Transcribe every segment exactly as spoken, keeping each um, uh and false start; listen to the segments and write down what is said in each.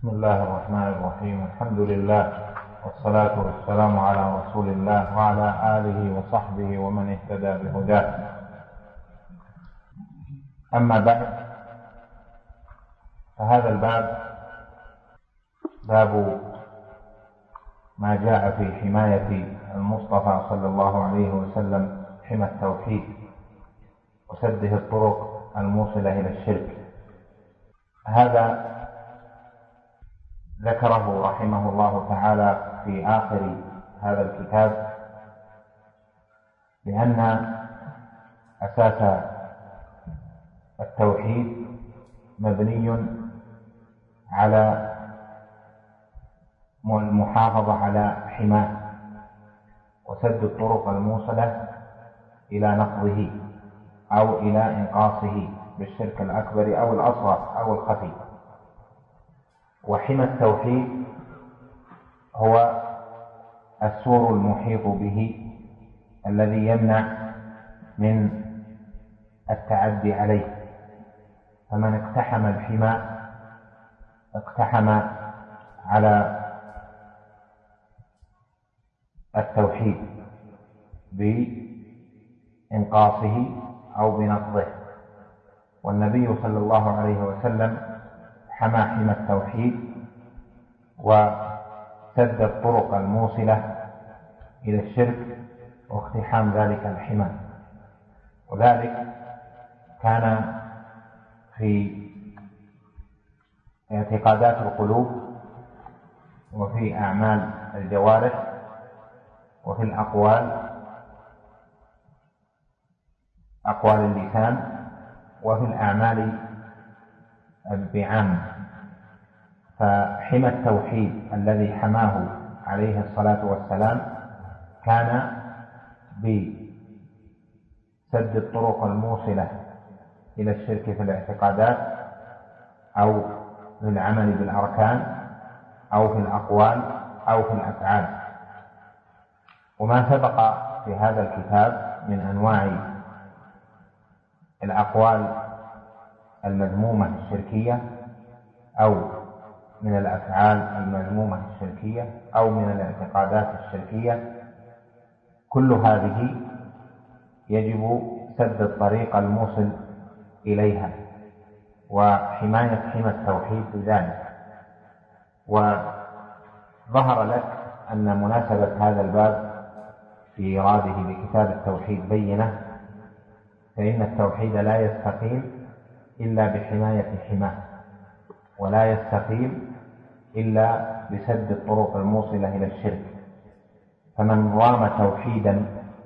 بسم الله الرحمن الرحيم. الحمد لله والصلاة والسلام على رسول الله وعلى آله وصحبه ومن اهتدى بهداه. أما بعد، فهذا الباب باب ما جاء في حماية المصطفى صلى الله عليه وسلم، حمى التوحيد وسده الطرق الموصلة إلى الشرك. هذا ذكره رحمه الله تعالى في آخر هذا الكتاب، لأن أساس التوحيد مبني على المحافظة على حماه وسد الطرق الموصلة إلى نقضه أو إلى إنقاصه بالشرك الأكبر أو الأصغر أو الخفي. وحمى التوحيد هو السور المحيط به الذي يمنع من التعدي عليه، فمن اقتحم الحمى اقتحم على التوحيد بإنقاصه أو بنقضه. والنبي صلى الله عليه وسلم حمى حمى التوحيد وسد الطرق الموصلة إلى الشرك واقتحام ذلك الحمى، وذلك كان في اعتقادات القلوب وفي أعمال الجوارح وفي الأقوال أقوال اللسان وفي الأعمال بعام. فحمى التوحيد الذي حماه عليه الصلاة والسلام كان بسد الطرق الموصلة إلى الشرك في الاعتقادات أو في العمل بالأركان أو في الأقوال أو في الأفعال. وما سبق في هذا الكتاب من أنواع الأقوال المذمومة الشركية أو من الأفعال المذمومة الشركية أو من الاعتقادات الشركية، كل هذه يجب سد الطريق الموصل إليها وحماية حمى التوحيد بذلك. وظهر لك أن مناسبة هذا الباب في إيراده لكتاب التوحيد بينة، فإن التوحيد لا يستقيم إلا بحماية حماه، ولا يستقيم إلا بسد الطرق الموصلة إلى الشرك. فمن رام توحيدا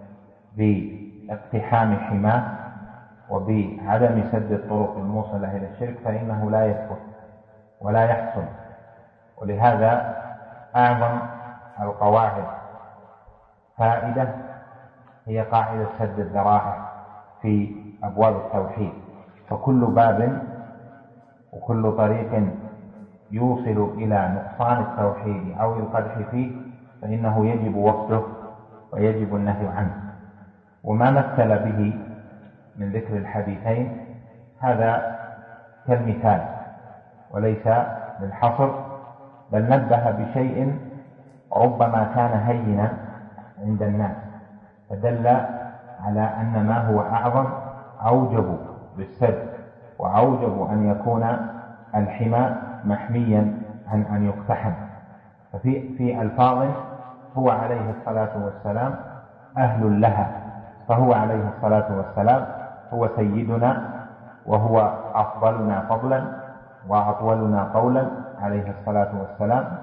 باقتحام حماه وبعدم سد الطرق الموصلة إلى الشرك فإنه لا يثبت ولا يحصل. ولهذا أعظم القواعد فائدة هي قاعدة سد الذرائع في أبواب التوحيد. فكل باب وكل طريق يوصل إلى نقصان التوحيد أو القدح فيه فإنه يجب وصله ويجب النهي عنه. وما مثل به من ذكر الحديثين هذا كالمثال وليس للحصر، بل نبه بشيء ربما كان هينا عند الناس فدل على أن ما هو أعظم أوجب بالسد وأوجب أن يكون الحمى محميا عن أن يقتحم. ففي في ألفاظ هو عليه الصلاة والسلام أهل لها، فهو عليه الصلاة والسلام هو سيدنا وهو أفضلنا فضلا وأطولنا قولا عليه الصلاة والسلام،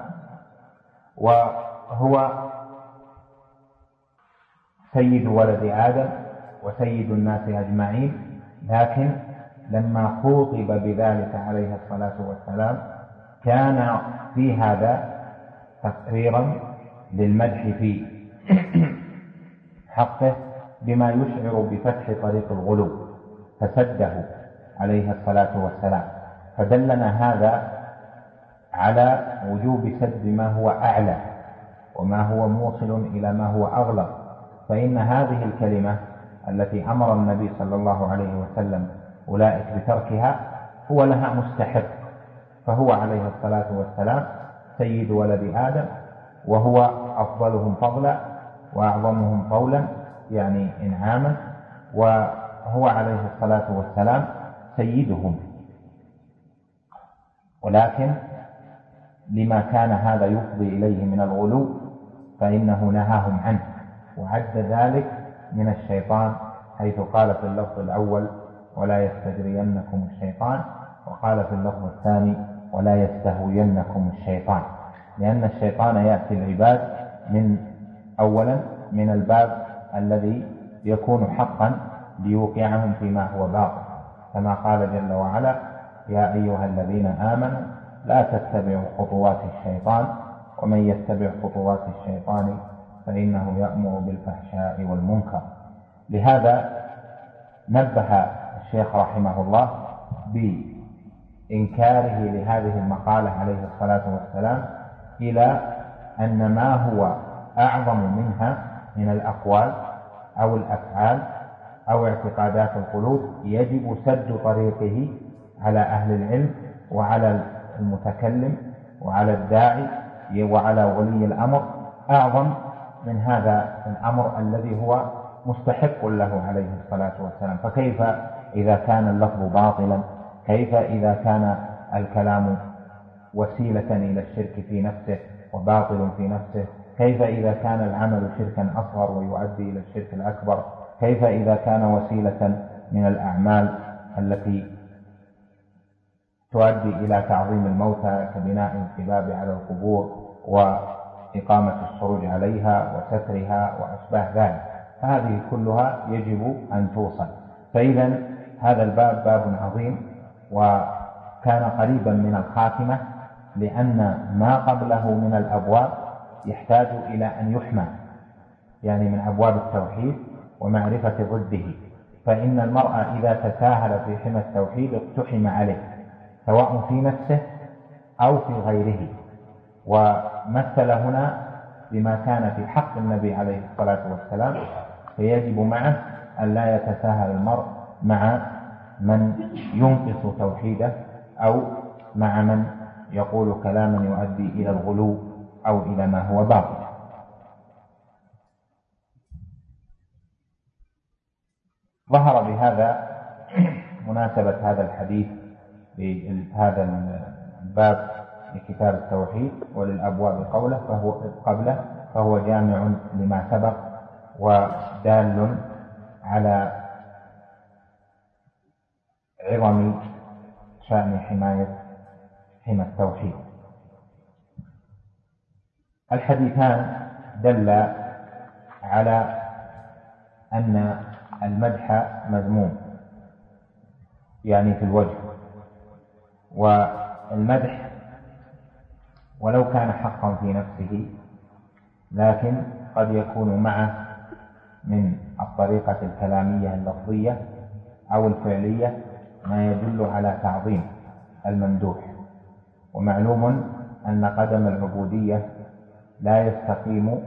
وهو سيد ولد آدم وسيد الناس أجمعين. لكن لما خوطب بذلك عليه الصلاة والسلام كان في هذا تقريرا للمدح في حقه بما يشعر بفتح طريق الغلو فسده عليه الصلاة والسلام. فدلنا هذا على وجوب سد ما هو أعلى وما هو موصل إلى ما هو أغلظ. فإن هذه الكلمة التي أمر النبي صلى الله عليه وسلم أولئك بتركها هو لها مستحق فهو عليه الصلاة والسلام سيد ولد آدم، وهو أفضلهم فضلا وأعظمهم قولا يعني إنعاما، وهو عليه الصلاة والسلام سيدهم. ولكن لما كان هذا يفضي إليه من الغلو فإنه نهاهم عنه، وعد ذلك من الشيطان، حيث قال في اللفظ الأول ولا يستجرينكم الشيطان، وقال في اللفظ الثاني ولا يستهوينكم الشيطان، لأن الشيطان يأتي العباد من أولا من الباب الذي يكون حقا ليوقعهم فيما هو باطل، كما قال جل وعلا يا أيها الذين آمنوا لا تتبعوا خطوات الشيطان ومن يتبع خطوات الشيطان فإنه يأمر بالفحشاء والمنكر. لهذا نبه الشيخ رحمه الله بإنكاره لهذه المقالة عليه الصلاة والسلام إلى أن ما هو أعظم منها من الأقوال أو الأفعال أو اعتقادات القلوب يجب سد طريقه على أهل العلم وعلى المتكلم وعلى الداعي وعلى ولي الأمر، أعظم من هذا الأمر الذي هو مستحق له عليه الصلاة والسلام. فكيف إذا كان اللفظ باطلا؟ كيف إذا كان الكلام وسيلة إلى الشرك في نفسه وباطل في نفسه؟ كيف إذا كان العمل شركا أصغر ويؤدي إلى الشرك الأكبر؟ كيف إذا كان وسيلة من الأعمال التي تؤدي إلى تعظيم الموتى كبناء القباب على القبور وإقامة السروج عليها وسترها وأشباه ذلك؟ هذه كلها يجب أن توصل. فإذا هذا الباب باب عظيم وكان قريبا من الخاتمة، لأن ما قبله من الأبواب يحتاج إلى أن يحمى، يعني من أبواب التوحيد ومعرفة ضده، فإن المرء إذا تساهل في حمى التوحيد اقتحم عليه سواء في نفسه أو في غيره. ومثل هنا بما كان في حق النبي عليه الصلاة والسلام، فيجب معه أن لا يتساهل المرء مع من ينقص توحيده أو مع من يقول كلاما يؤدي إلى الغلو أو إلى ما هو باطل. ظهر بهذا مناسبة هذا الحديث لهذا الباب لكتاب التوحيد وللأبواب قوله فهو قبله، فهو جامع لما سبق ودال على عظم شأن حماية حمى التوحيد. الحديثان دل على أن المدح مذموم، يعني في الوجه، والمدح ولو كان حقا في نفسه لكن قد يكون معه من الطريقة الكلامية اللفظية أو الفعلية ما يدل على تعظيم الممدوح. ومعلوم أن قدم العبودية لا يستقيم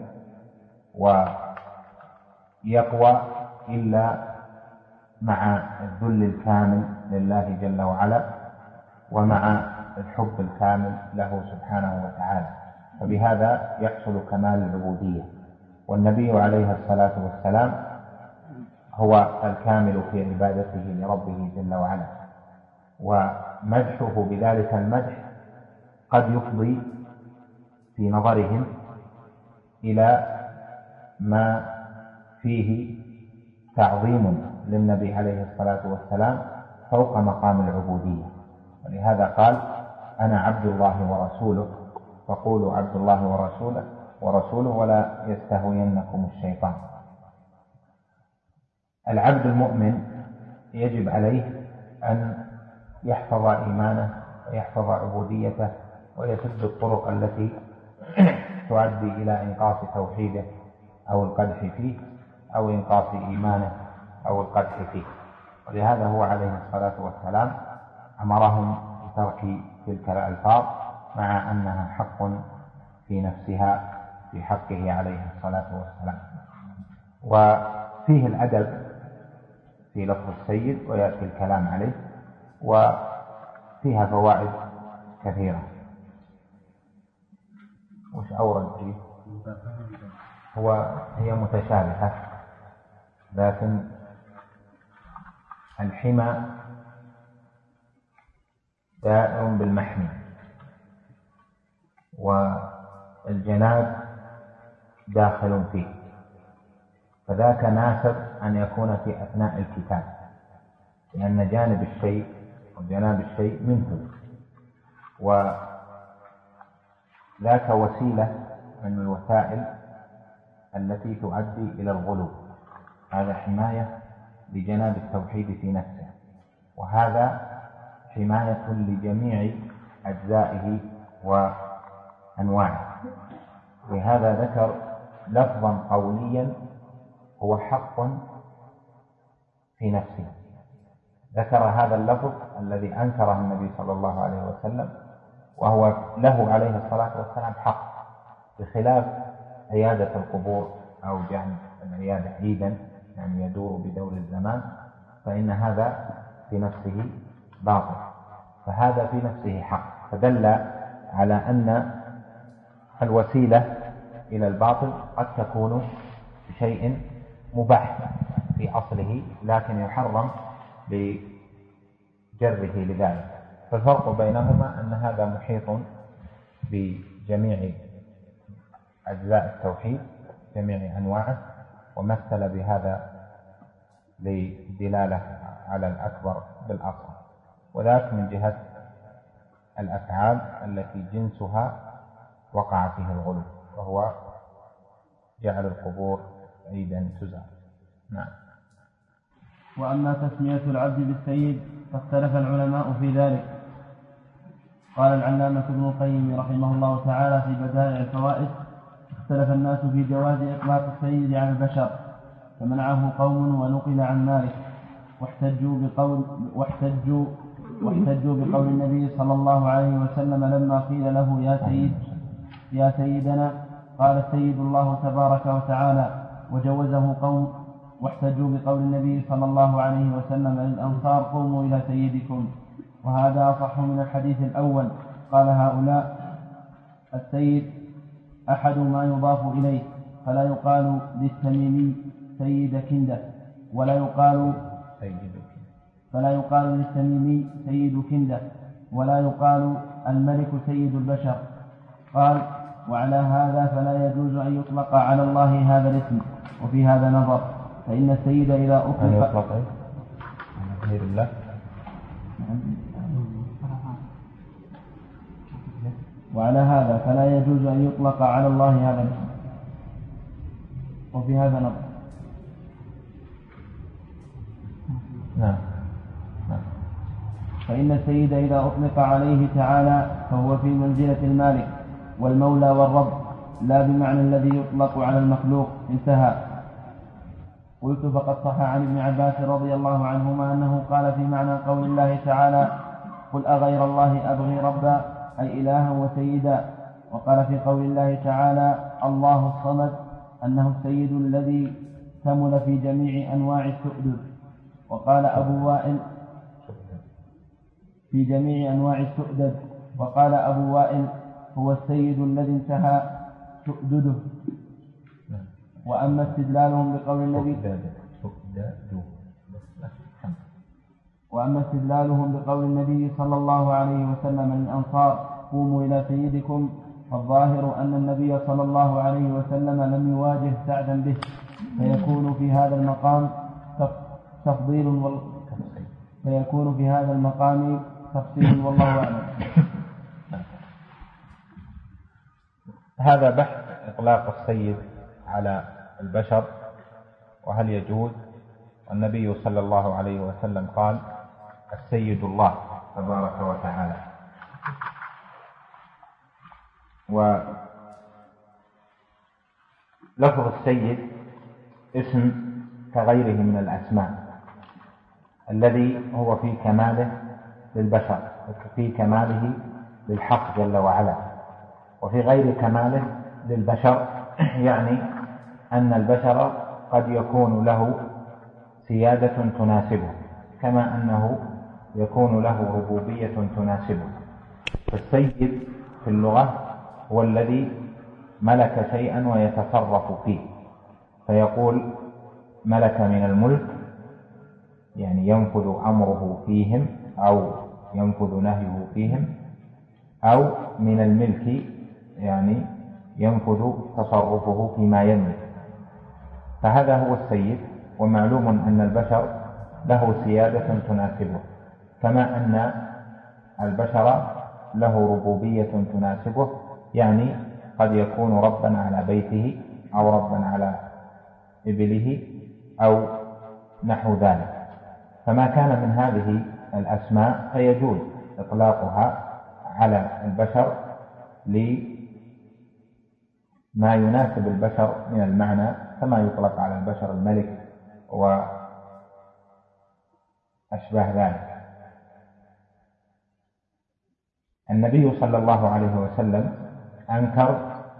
ويقوى إلا مع الذل الكامل لله جل وعلا ومع الحب الكامل له سبحانه وتعالى، فبهذا يحصل كمال العبودية. والنبي عليه الصلاة والسلام هو الكامل في عبادته لربه جل وعلا، ومدحه بذلك المدح قد يفضي في نظرهم إلى ما فيه تعظيم للنبي عليه الصلاة والسلام فوق مقام العبودية. ولهذا قال أنا عبد الله ورسوله فقولوا عبد الله ورسوله ورسوله ولا يستهوينكم الشيطان. العبد المؤمن يجب عليه أن يحفظ إيمانه ويحفظ عبوديته ويسد الطرق التي تؤدي إلى إنقاص توحيده أو القدح فيه أو إنقاص إيمانه أو القدح فيه. ولهذا هو عليه الصلاة والسلام أمرهم بترك تلك الألفاظ مع أنها حق في نفسها في حقه عليه الصلاة والسلام. وفيه الأدب في لفظ السيد ويأتي الكلام عليه، وفيها فوائد كثيرة. وش أورد فيه؟ هو هي متشابهة، لكن الحمى دائر بالمحمي، والجناب داخل فيه، فذاك ناسب أن يكون في أثناء الكتاب، لأن جانب الشيء وجناب الشيء منه، وذاك وسيلة من الوسائل التي تؤدي إلى الغلو. هذا حماية لجناب التوحيد في نفسه، وهذا حماية لجميع أجزائه وأنواعه. لهذا ذكر لفظا قوليا هو حق في نفسه. ذكر هذا اللفظ الذي أنكره النبي صلى الله عليه وسلم، وهو له عليه الصلاة والسلام حق، بخلاف عيادة القبور أو جعل العيادة عيدا يعني يدور بدور الزمان، فإن هذا في نفسه باطل، فهذا في نفسه حق، فدل على أن الوسيلة إلى الباطل قد تكون بشيء مباح في أصله، لكن يحرم بجره لذلك. فالفرق بينهما أن هذا محيط بجميع أجزاء التوحيد جميع أنواعه، ومثل بهذا لدلالة على الأكبر بالأصغر، وذلك من جهة الأفعال التي جنسها وقع فيه الغلو، وهو جعل القبور عيدا تزار. نعم. وأما تسمية العبد بالسيد فاختلف العلماء في ذلك. قال العلامة ابن القيم رحمه الله تعالى في بدائع الفوائد: اختلف الناس في جواز إطلاق السيد على البشر، فمنعه قوم ونقل عن مالك، واحتجوا بقول واحتجوا واحتجوا بقول النبي صلى الله عليه وسلم لما قيل له يا سيد يا سيدنا قال السيد الله تبارك وتعالى، وجوزه قوم. واحتجوا بقول النبي صلى الله عليه وسلم للأنصار قوموا إلى سيدكم، وهذا أصح من الحديث الأول. قال هؤلاء: السيد أحد ما يضاف إليه، فلا يقال للتميمي سيد كندة، ولا يقال فلا يقال للتميمي سيد كندة، ولا يقال الملك سيد البشر. قال: وعلى هذا فلا يجوز أن يطلق على الله هذا الاسم. وفي هذا نظر، فإن السيد إذا أطلق غير الله وعلى هذا فلا يجوز أن يطلق على الله هذا الاسم. وفي هذا نظر. نعم. فإن السيد إذا أطلق عليه تعالى فهو في منزلة المالك والمولى والرب، لا بمعنى الذي يطلق على المخلوق. انتهى. قلت: فقد صح عن ابن عباس رضي الله عنهما أنه قال في معنى قول الله تعالى: قل أغير الله أبغي ربا، أي إلها وسيدا. وقال في قول الله تعالى: الله الصمد، أنه السيد الذي كمل في جميع أنواع السؤدد. وقال أبو وائل: في جميع أنواع السؤدد. وقال أبو وائل: هو السيد الذي انتهى سؤدده. وأما استدلالهم بقول النبي وأما استدلالهم بقول النبي صلى الله عليه وسلم للأنصار قوموا إلى سيدكم، فالظاهر أن النبي صلى الله عليه وسلم لم يواجه سعدا به، فيكون في هذا المقام تفضيل وال... فيكون في هذا المقام تفصيل والله أعلم. هذا بحث إطلاق السيد على البشر وهل يجوز. والنبي صلى الله عليه وسلم قال: السيد الله تبارك وتعالى. ولفظ السيد اسم كغيره من الأسماء الذي هو في كماله للبشر، في كماله للحق جل وعلا، وفي غير كماله للبشر، يعني أن البشر قد يكون له سيادة تناسبه، كما أنه يكون له ربوبية تناسبه. السيد في اللغة هو الذي ملك شيئا ويتصرف فيه، فيقول ملك من الملك يعني ينفذ أمره فيهم أو ينفذ نهيه فيهم، أو من الملك يعني ينفذ تصرفه فيما يملك. فهذا هو السيد. ومعلوم أن البشر له سيادة تناسبه، كما أن البشر له ربوبية تناسبه، يعني قد يكون ربا على بيته أو ربا على إبله أو نحو ذلك. فما كان من هذه الأسماء فيجوز إطلاقها على البشر لما يناسب البشر من المعنى، كما يطلق على البشر الملك وأشباه ذلك. النبي صلى الله عليه وسلم أنكر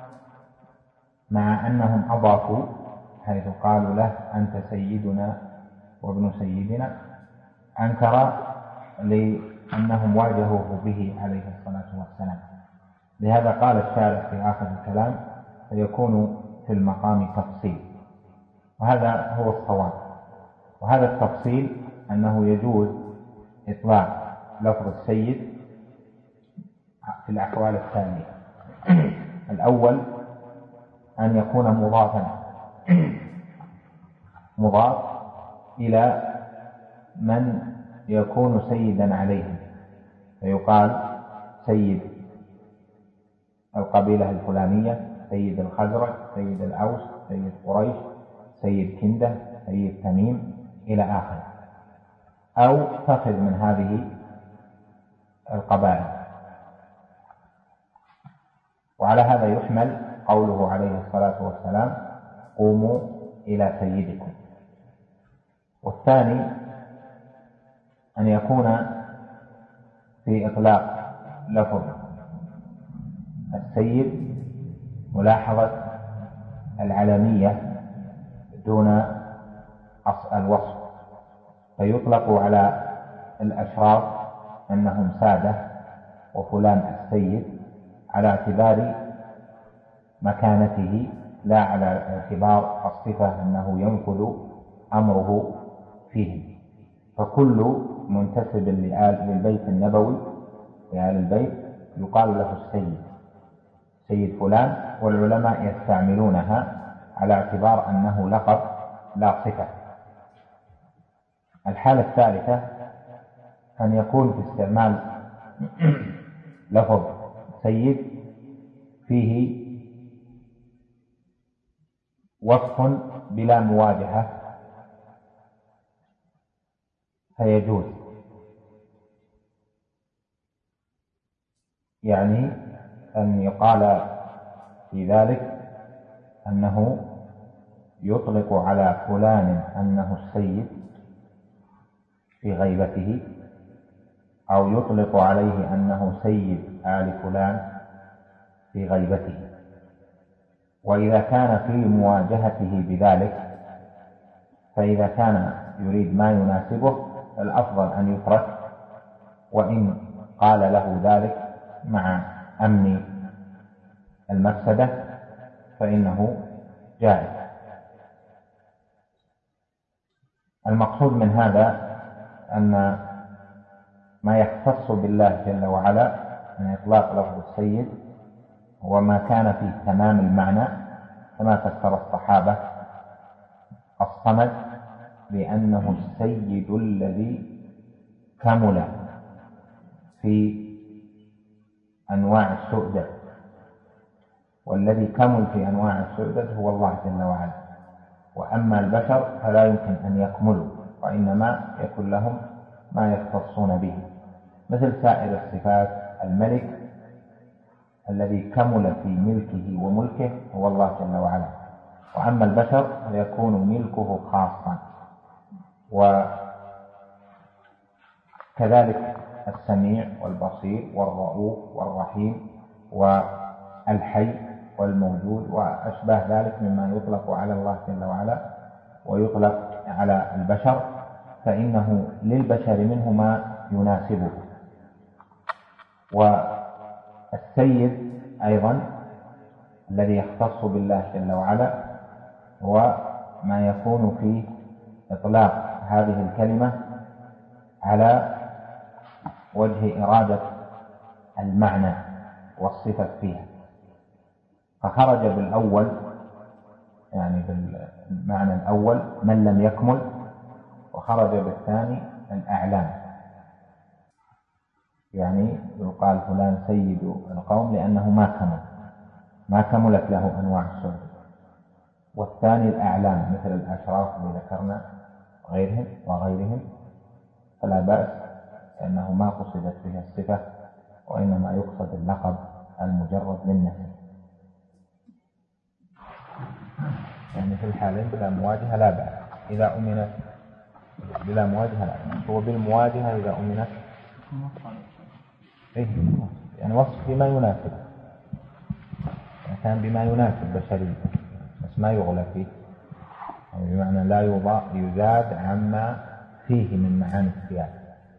مع أنهم أضافوا، حيث قالوا له أنت سيدنا وابن سيدنا، أنكر لأنهم واجهوه به عليه الصلاة والسلام. لهذا قال الشارع في آخر الكلام فيكون في المقام تفصيل، وهذا هو الصواب. وهذا التفصيل أنه يجوز إطلاق لفظ السيد في الأحوال الثانية. الأول أن يكون مضافا مضاف إلى من يكون سيدا عليهم، فيقال سيد القبيلة الفلانية، سيد الخزرج، سيد الأوس، سيد قريش، سيد كندة، سيد تميم إلى آخره، أو تأخذ من هذه القبائل. وعلى هذا يحمل قوله عليه الصلاة والسلام قوموا إلى سيدكم. والثاني أن يكون في إطلاق لفظ السيد ملاحظة العلمية دون الوصف، فيطلق على الأشراف أنهم سادة وفلان السيد على اعتبار مكانته، لا على اعتبار الصفة أنه ينفذ أمره فيهم. فكل منتسب للبيت النبوي لآل البيت يقال له السيد، سيد فلان، والعلماء يستعملونها على اعتبار أنه لقب لا صفة. الحالة الثالثة أن يكون في استعمال لفظ سيد فيه وصف بلا مواجهة فيجوز، يعني أن يقال في ذلك أنه يطلق على فلان أنه السيد في غيبته، أو يطلق عليه أنه سيد آل فلان في غيبته. وإذا كان في مواجهته بذلك، فإذا كان يريد ما يناسبه الأفضل أن يترك، وإن قال له ذلك مع أمن المفسدة فإنه جائز. المقصود من هذا أن ما يختص بالله جل وعلا من إطلاق لفظ السيد هو ما كان فيه تمام المعنى، كما فسر الصحابة الصمد بأنه السيد الذي كمل في أنواع السؤدد، والذي كمل في أنواع السؤدد هو الله جل وعلا. وأما البشر فلا يمكن أن يكملوا، وإنما يكون لهم ما يختصون به، مثل سائر الصفات. الملك الذي كمل في ملكه وملكه هو الله جل وعلا، وأما البشر فيكون ملكه خاصا. وكذلك السميع والبصير والرؤوف والرحيم والحي والموجود وأشباه ذلك مما يطلق على الله جل وعلا ويطلق على البشر، فإنه للبشر منه ما يناسبه. السيد أيضا الذي يختص بالله جل وعلا هو ما يكون في إطلاق هذه الكلمة على وجه إرادة المعنى والصفة فيها، فخرج بالأول يعني بالمعنى الأول من لم يكمل، وخرج بالثاني الأعلام، يعني يقال فلان سيد القوم لأنه ما كمل ما كملت له أنواع السلطة. والثاني الأعلام مثل الأشراف اللي ذكرنا وغيرهم وغيرهم، فلا بأس لأنه ما قصدت بها الصفة وإنما يقصد اللقب المجرد للنسب. يعني في الحالين بلا مواجهة لا بأس، إذا أمنت بلا مواجهة لا بأس، هو بالمواجهة إذا أمنت إيه يعني وصف بما يناسب، يعني كان بما يناسب بشري بس ما يغلى فيه، يعني بمعنى لا يزاد عما فيه من معاني السياسة،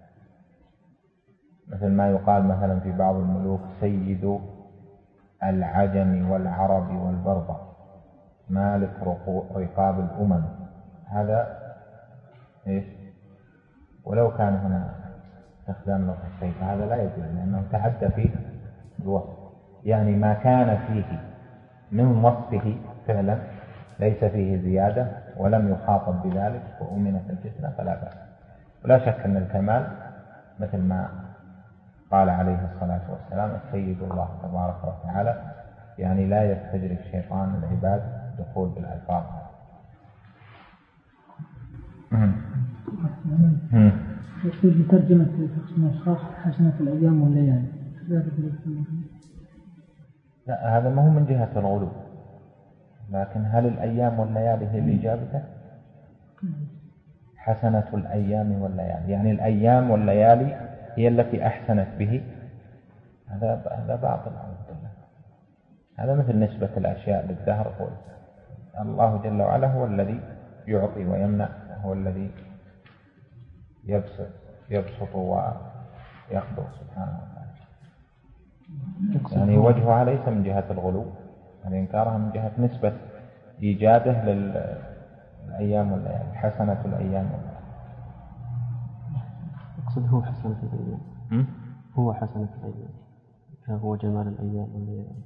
مثل ما يقال مثلا في بعض الملوك سيد العجم والعرب والبربر مالك رقاب الأمم، هذا إيش؟ ولو كان هنا استخدام لفظ السيد هذا لا يجوز لأنه تعدى فيه الوصف، يعني ما كان فيه من وصفه فعلا ليس فيه زيادة ولم يخاطب بذلك وأمنت الفتنة فلا بأس. ولا شك أن الكمال مثل ما قال عليه الصلاة والسلام السيد الله تبارك وتعالى، يعني لا يستجري الشيطان العباد دخول بالألفاظ. يقول بترجمة تقسيم الأشخاص حسنة الأيام والليالي، لا هذا ما هو من جهة الغلو، لكن هل الأيام والليالي هي الإجابة؟ حسنة الأيام والليالي يعني الأيام والليالي هي التي أحسنت به، هذا هذا باطل. هذا مثل نسبة الأشياء للدهر، الله جل وعلا هو الذي يعطي ويمنع، هو الذي يبسط يبسط ويقبض سبحانه وتعالى. يعني وجهها ليس من جهة الغلو، يعني إنكارها من جهة نسبة إيجاده للأيام والليالي، حسنة الأيام والليالي. أقصد هو حسنة الأيام، هو حسنة الأيام، هو جمال الأيام والليالي.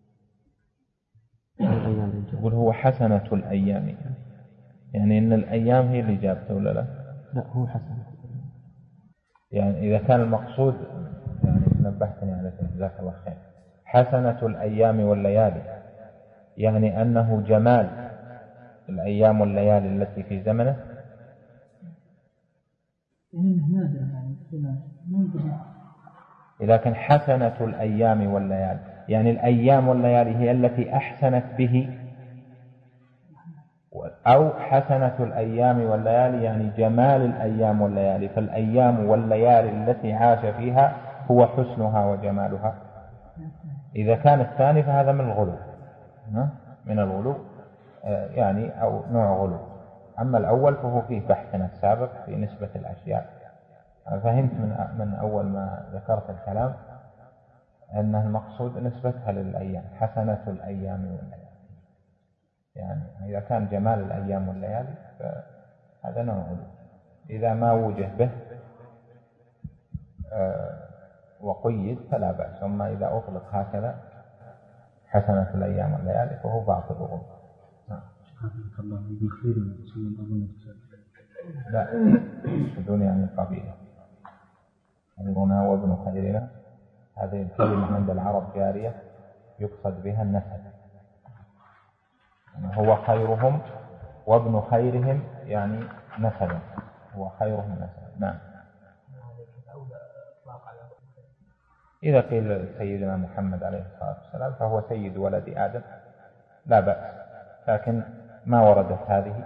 يقول هو حسنة الأيام، يعني إن الأيام هي اللي جابته ولا لا؟ لا هو حسنة، يعني إذا كان المقصود يعني نبهتني على جزاك الله خير، حسنة الأيام والليالي يعني أنه جمال الأيام والليالي التي في زمنه. لكن حسنة الأيام والليالي يعني الأيام والليالي هي التي أحسنت به، أو حسنة الأيام والليالي يعني جمال الأيام والليالي، فالأيام والليالي التي عاش فيها هو حسنها وجمالها. إذا كان الثاني فهذا من الغلو، من الغلو يعني أو نوع غلو. أما الأول فهو فيه بحثنا السابق في نسبة الأشياء. فهمت من من أول ما ذكرت الكلام أنه المقصود نسبتها للأيام، حسنة الأيام والليالي، يعني إذا كان جمال الأيام والليالي فهذا نوع غلو. إذا ما وجه به وقيد فلا بأس، أما إذا أطلق هكذا حسنة الأيام والليالي فهو باطل غلو. لا الدنيا من قبيله خيرنا وابن خيرنا، هذه الكلمة عند العرب جارية يقصد بها النسب، يعني هو خيرهم وابن خيرهم يعني نسبا، هو خيرهم نسبا. نعم. إذا قيل سيدنا محمد عليه الصلاة والسلام فهو سيد ولد آدم لا بأس، لكن ما وردت هذه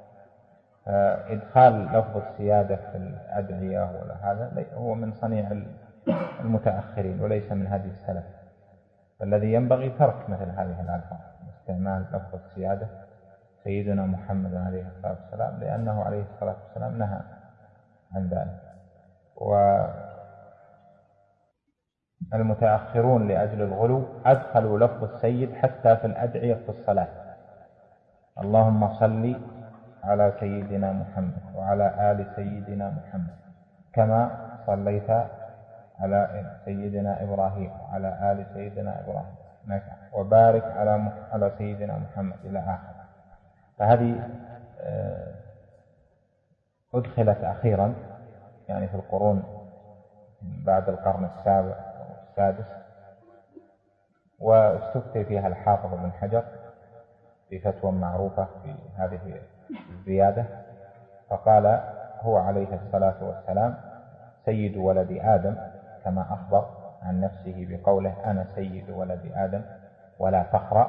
إدخال لفظ السيادة في الأدعية ولا هذا هو من صنيع المتأخرين وليس من هذه السلف، فالذي ينبغي ترك مثل هذه الألفاظ، استعمال لفظ السيادة سيدنا محمد عليه الصلاة والسلام، لأنه عليه الصلاة والسلام نهى عن ذلك. المتأخرون لأجل الغلو أدخلوا لفظ السيد حتى في الأدعية في الصلاة. اللهم صل على سيدنا محمد وعلى آل سيدنا محمد كما صليت على سيدنا إبراهيم وعلى آل سيدنا إبراهيم وبارك على على سيدنا محمد إلى آخر. فهذه أدخلت أخيرا يعني في القرون بعد القرن السابع أو السادس، واستفتي فيها الحافظ بن حجر في فتوى معروفة في هذه الزيادة، فقال هو عليه الصلاة والسلام سيد ولد آدم كما أخبر عن نفسه بقوله أنا سيد ولد آدم ولا فخر،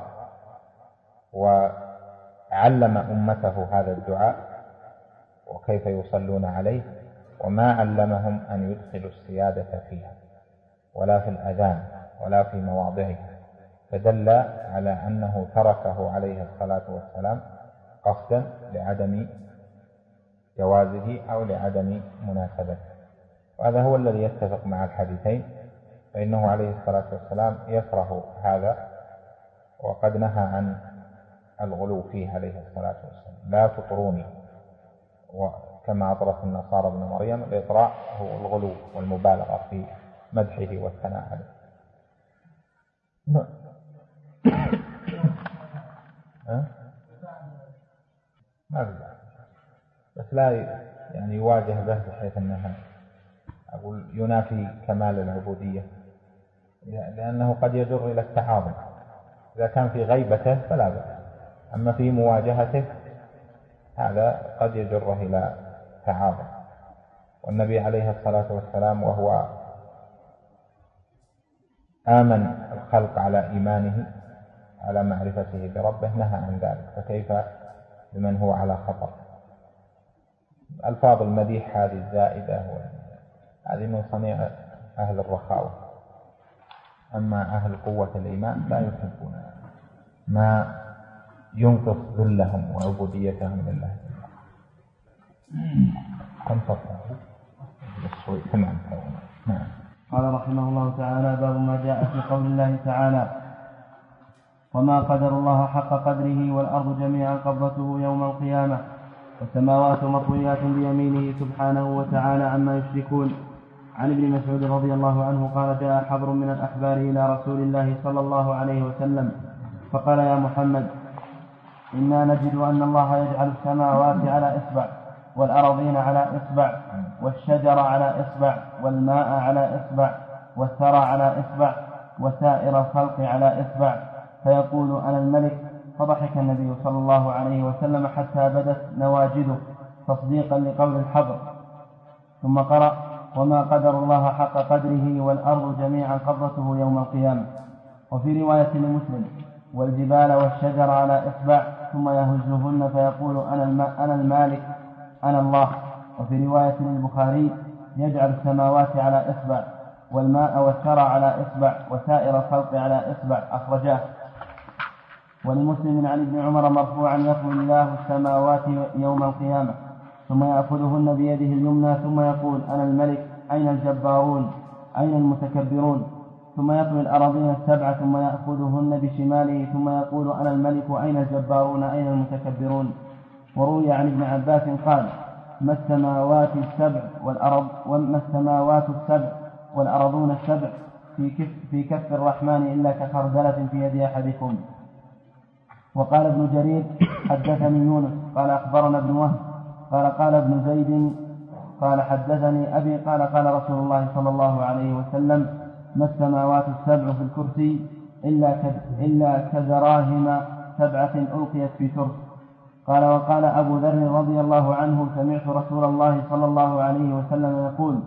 وعلم أمته هذا الدعاء وكيف يصلون عليه، وما علمهم أن يدخلوا السيادة فيها ولا في الأذان ولا في مواضعها، فدل على أنه تركه عليه الصلاة والسلام قصدا لعدم جوازه أو لعدم مناسبته. وهذا هو الذي يتفق مع الحديثين، فإنه عليه الصلاة والسلام يكره هذا وقد نهى عن الغلو فيه عليه الصلاة والسلام. لا تطروني، وكما أطرت النصارى ابن مريم، الإطراء هو الغلو والمبالغة في مدحه والثناء عليه. ما بدأ بس لا يعني يواجه به بحيث أنها أقول ينافي كمال العبودية، لأنه قد يجر إلى التعاظم. إذا كان في غيبته فلا بأس، أما في مواجهته هذا قد يجره إلى تعاظم. والنبي عليه الصلاة والسلام وهو آمن الخلق على إيمانه على معرفته بربه نهى عن ذلك، فكيف بمن هو على خطر؟ ألفاظ المديح هذه الزائدة هذه من صنيع أهل الرخاوة، أما أهل قوة الإيمان لا يحبون ما ينقص ذلهم وعبوديتهم لله. نعم. قال رحمه الله تعالى: باب ما جاء في قول الله تعالى: وما قدر الله حق قدره والأرض جميعا قبضته يوم القيامة والسماوات مطويات بيمينه سبحانه وتعالى عما يشركون. عن ابن مسعود رضي الله عنه قال: جاء حبر من الأحبار إلى رسول الله صلى الله عليه وسلم فقال: يا محمد، إنا نجد أن الله يجعل السماوات على إصبع والأراضين على إصبع والشجر على إصبع والماء على إصبع والثرى على إصبع وسائر الخلق على إصبع، فيقول أنا الملك. فضحك النبي صلى الله عليه وسلم حتى بدت نواجذه تصديقا لقول الحبر، ثم قرأ: وما قدر الله حق قدره والأرض جميعا قبضته يوم القيامة. وفي رواية لمسلم: والجبال والشجر على إصبع ثم يهزهن فيقول أنا, أنا المالك أنا الله. وفي رواية للبخاري: يجعل السماوات على إصبع والماء والثرى على إصبع وسائر الخلق على إصبع، أخرجاه. ولمسلم عن ابن عمر مرفوعا: يطوي الله السماوات يوم القيامة ثم يأخذهن بيده اليمنى ثم يقول أنا الملك أين الجبارون أين المتكبرون، ثم يطوي الأراضين السبع ثم يأخذهن بشماله ثم يقول أنا الملك أين الجبارون أين المتكبرون. وروي عن ابن عباس قال: ما السماوات السبع والأرض وما السماوات السبع والأرضون السبع في كف, في كف الرحمن إلا كخردلة في يد أحدكم. وقال ابن جرير: حدثني يونس قال أخبرنا ابن وهب قال قال ابن زيد قال حدثني أبي قال قال رسول الله صلى الله عليه وسلم: ما السماوات السبع في الكرسي إلا إلا كدراهم سبعة ألقيت في ترس. قال: وقال أبو ذر رضي الله عنه: سمعت رسول الله صلى الله عليه وسلم يقول: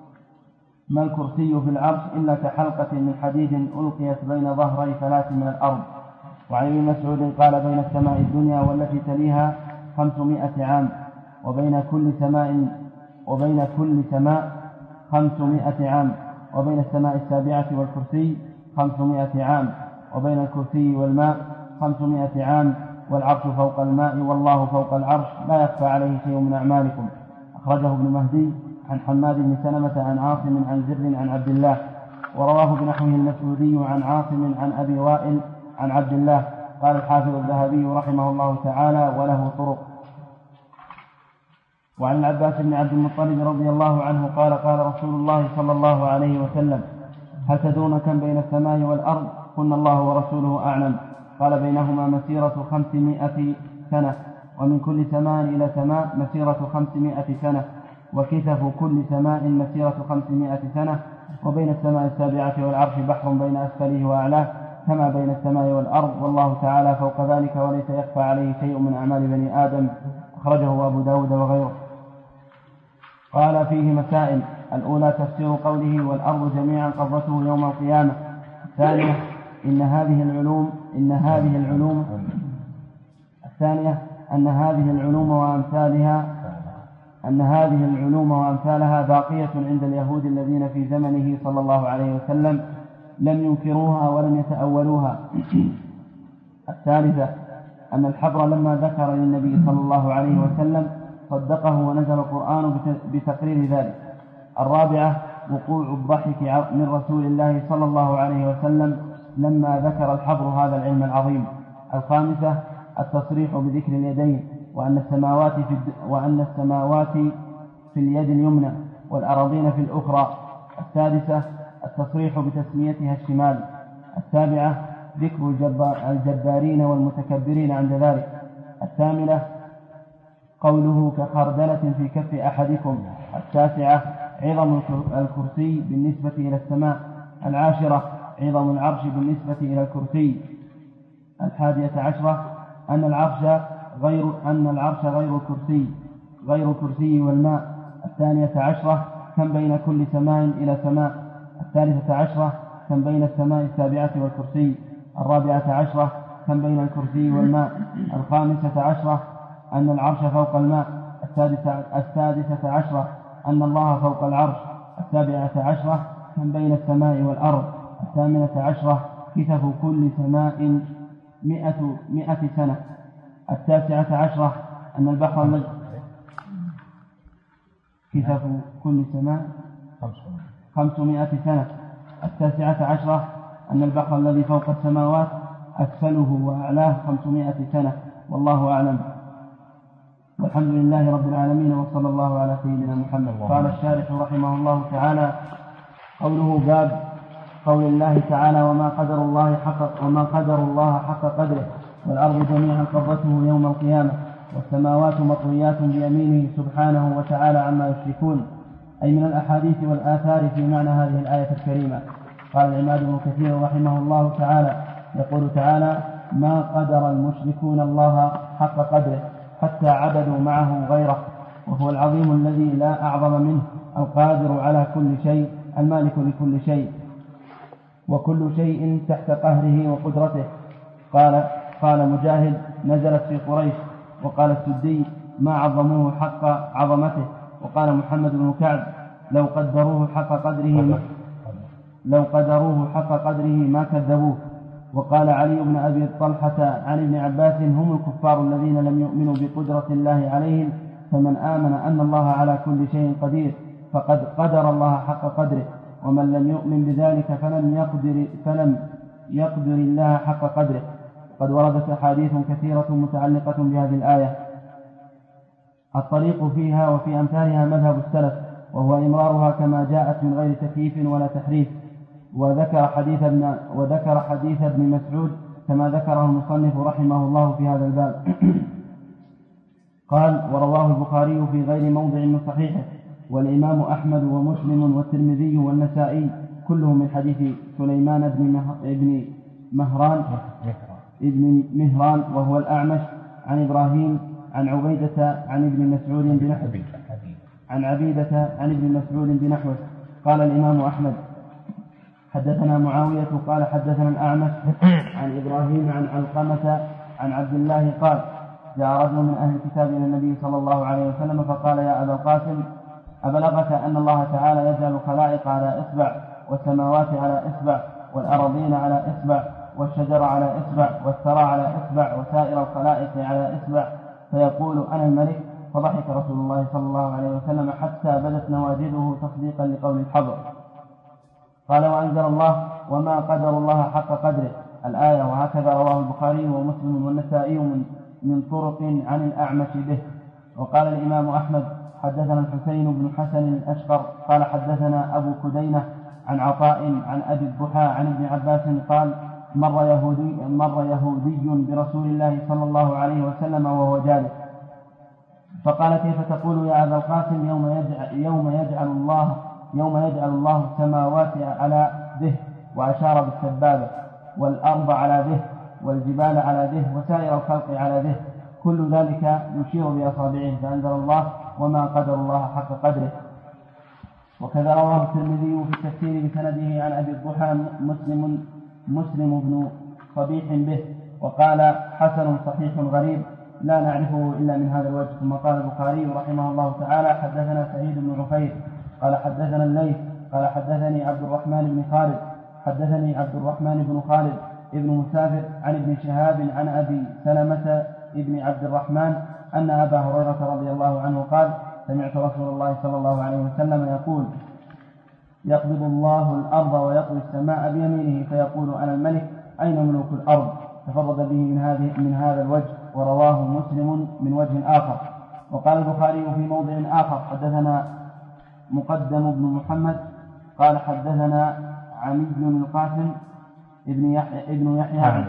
ما الكرسي في العرش إلا كحلقة من حديد ألقيت بين ظهري ثلاث من الأرض. وعن ابن مسعود قال: بين السماء الدنيا والتي تليها خمسمائة عام وبين كل سماء وبين كل سماء خمسمائة عام وبين السماء السابعة والكرسي خمسمائة عام وبين الكرسي والماء خمسمائة عام والعرش فوق الماء والله فوق العرش لا يخفى عليه شيء من أعمالكم. أخرجه ابن مهدي عن حماد بن سلمة عن عاصم عن زر عن عبد الله. ورواه بنحوه المسعودي عن عاصم عن أبي وائل عن عبد الله. قال الحافظ الذهبي رحمه الله تعالى وله طرق. وعن العباس بن عبد المطلب رضي الله عنه قال قال رسول الله صلى الله عليه وسلم هل تدرون كم بين السماء والأرض؟ قلنا الله ورسوله أعلم. قال بينهما مسيرة خمسمائة سنة، ومن كل سماء إلى سماء مسيرة خمسمائة سنة، وكتف كل سماء مسيرة خمسمائة سنة، وبين السماء السابعة والعرش بحر بين أسفله وأعلاه كما بين السماء والأرض، والله تعالى فوق ذلك وليس يخفى عليه شيء من أعمال بني آدم. أخرجه أبو داود وغيره. قال فيه مسائل: الأولى تفسير قوله والأرض جميعا قبضته يوم القيامة. الثانية إن هذه العلوم إن هذه العلوم الثانية أن هذه العلوم وأمثالها أن هذه العلوم وأمثالها باقية عند اليهود الذين في زمنه صلى الله عليه وسلم لم ينكروها ولم يتأولوها. الثالثة أن الحبر لما ذكر للنبي صلى الله عليه وسلم صدقه ونزل القرآن بتقرير ذلك. الرابعة وقوع الضحك من رسول الله صلى الله عليه وسلم لما ذكر الحبر هذا العلم العظيم. الخامسة التصريح بذكر اليدين، وأن السماوات في وأن السماوات في اليد اليمنى والأراضين في الأخرى. السادسة التصريح بتسميتها الشمال. السابعة ذكر الجبارين والمتكبرين عند ذلك. الثامنة قوله كخردلة في كف أحدكم. التاسعة عظم الكرسي بالنسبة إلى السماء. العاشرة عظم العرش بالنسبة إلى الكرسي. الحادية عشرة أن العرش غير أن العرش غير الكرسي غير الكرسي والماء. الثانية عشرة كم بين كل سماء إلى سماء. الثالثة عشرة كم بين السماء السابعة والكرسي. الرابعة عشرة كم بين الكرسي والماء. الخامسة عشرة أن العرش فوق الماء. السادسة, السادسة عشرة أن الله فوق العرش. السابعة عشرة كم بين السماء والأرض. الثامنة عشرة كتف كل سماء مئة, مئة سنة. التاسعة عشرة أن البحر الذي كتف كل سماء خمسمائة سنة. التاسعة عشرة أن البحر الذي فوق السماوات أسفله وأعلاه خمسمائة سنة. والله أعلم، والحمد لله رب العالمين، وصلى الله على سيدنا محمد. قال الشارح رحمه الله تعالى: قوله باب قول الله تعالى وما قدر الله حق وما قدر الله حق قدره والأرض جميعا قبضته يوم القيامة والسماوات مطويات بيمينه سبحانه وتعالى عما يشركون، أي من الأحاديث والآثار في معنى هذه الآية الكريمة. قال العماد بن كثير رحمه الله تعالى: يقول تعالى: ما قدر المشركون الله حق قدره حتى عبدوا معه غيره، وهو العظيم الذي لا أعظم منه، القادر على كل شيء، المالك لكل شيء، وكل شيء تحت قهره وقدرته. قال قال مجاهد: نزلت في قريش. وقال السدي: ما عظموه حق عظمته. وقال محمد بن كعب: لو قدروه حق قدره لو قدروه حق قدره ما كذبوه. وقال علي بن أبي طلحة عن ابن عباس: هم الكفار الذين لم يؤمنوا بقدرة الله عليهم، فمن آمن أن الله على كل شيء قدير فقد قدر الله حق قدره، ومن لم يؤمن بذلك فلم يقدر, فلم يقدر الله حق قدره. قد وردت أحاديث كثيرة متعلقة بهذه الآية. الطريق فيها وفي أمثالها مذهب السلف، وهو إمرارها كما جاءت من غير تكييف ولا تحريف. وذكر حديث ابن وذكر حديث ابن مسعود كما ذكره المصنف رحمه الله في هذا الباب. قال: ورواه البخاري في غير موضع من صحيحه، والإمام أحمد ومسلم والترمذي والنسائي كلهم من حديث سليمان بن مهران ابن مهران وهو الأعمش عن إبراهيم عن عبيدة عن ابن مسعود بنحوه عن عبيدة عن ابن مسعود بنحوه. قال الإمام أحمد: حدثنا معاوية قال حدثنا الأعمش عن إبراهيم عن علقمة عن عبد الله قال: جاء رجل من أهل الكتاب إلى النبي صلى الله عليه وسلم فقال: يا أبا القاسم، أبلغك أن الله تعالى يجعل الخلائق على إصبع، والسماوات على إصبع، والأراضين على إصبع، والشجر على إصبع، والثرى على إصبع، وسائر الخلائق على إصبع، فيقول: أنا الملك. فضحك رسول الله صلى الله عليه وسلم حتى بدت نواجذه تصديقا لقول الحبر. قال وأنزل الله وما قدر الله حق قدره الآية. وهكذا رواه البخاري ومسلم والنسائي من, من طرق عن الأعمش به. وقال الإمام أحمد حدثنا الحسين بن حسن الأشقر قال حدثنا أبو كدينة عن عطاء عن أبي الضحى عن ابن عباس قال مر يهودي, مر يهودي برسول الله صلى الله عليه وسلم وهو جالس فقال كيف تقول يا أبا القاسم يوم يجعل, يوم يجعل الله يوم يجعل الله السماوات على ذه وأشار بالسبابة والأرض على ذه والجبال على ذه وسائر الخلق على ذه كل ذلك يشير بأصابعه فأنزل الله وما قدر الله حق قدره. وكذا رواه الترمذي في التفسير بسنده عن أبي الضحى مسلم مسلم بن صبيح به وقال حسن صحيح غريب لا نعرفه إلا من هذا الوجه. ثم قال البخاري رحمه الله تعالى حدثنا سعيد بن عفير قال حدثنا الليث قال حدثني عبد الرحمن بن خالد حدثني عبد الرحمن بن خالد ابن مسافر عن ابن شهاب عن أبي سلمة ابن عبد الرحمن أن أبا هريرة رضي الله عنه قال سمعت رسول الله صلى الله عليه وسلم يقول يقبض الله الأرض ويطوي السماء بيمينه فيقول أنا الملك أين ملوك الأرض تفرد به من, هذه من هذا الوجه. ورواه مسلم من وجه آخر. وقال البخاري في موضع آخر حدثنا مقدم بن محمد قال حدثنا عمي القاسم ابن يحيى ابن يحيى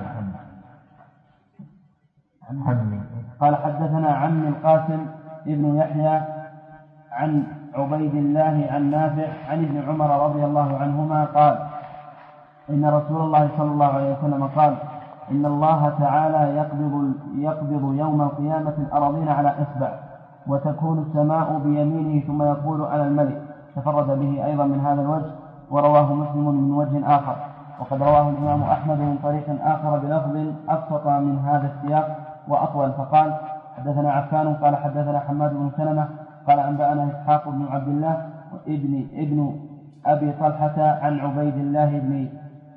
قال حدثنا عمي القاسم ابن يحيى عن عبيد الله عن نافع عن ابن عمر رضي الله عنهما قال إن رسول الله صلى الله عليه وسلم قال إن الله تعالى يقبض, يقبض يوم القيامة الأراضين على إصبع وتكون السماء بيمينه ثم يقول أنا الملك تفرد به أيضا من هذا الوجه. ورواه مسلم من وجه آخر. وقد رواه الإمام أحمد من طريق آخر بلفظ أبسط من هذا السياق وأطول فقال حدثنا عفان قال حدثنا حماد بن سلمة قال أنبأنا إسحاق بن عبد الله ابن, ابن أبي طلحة عن عبيد الله بن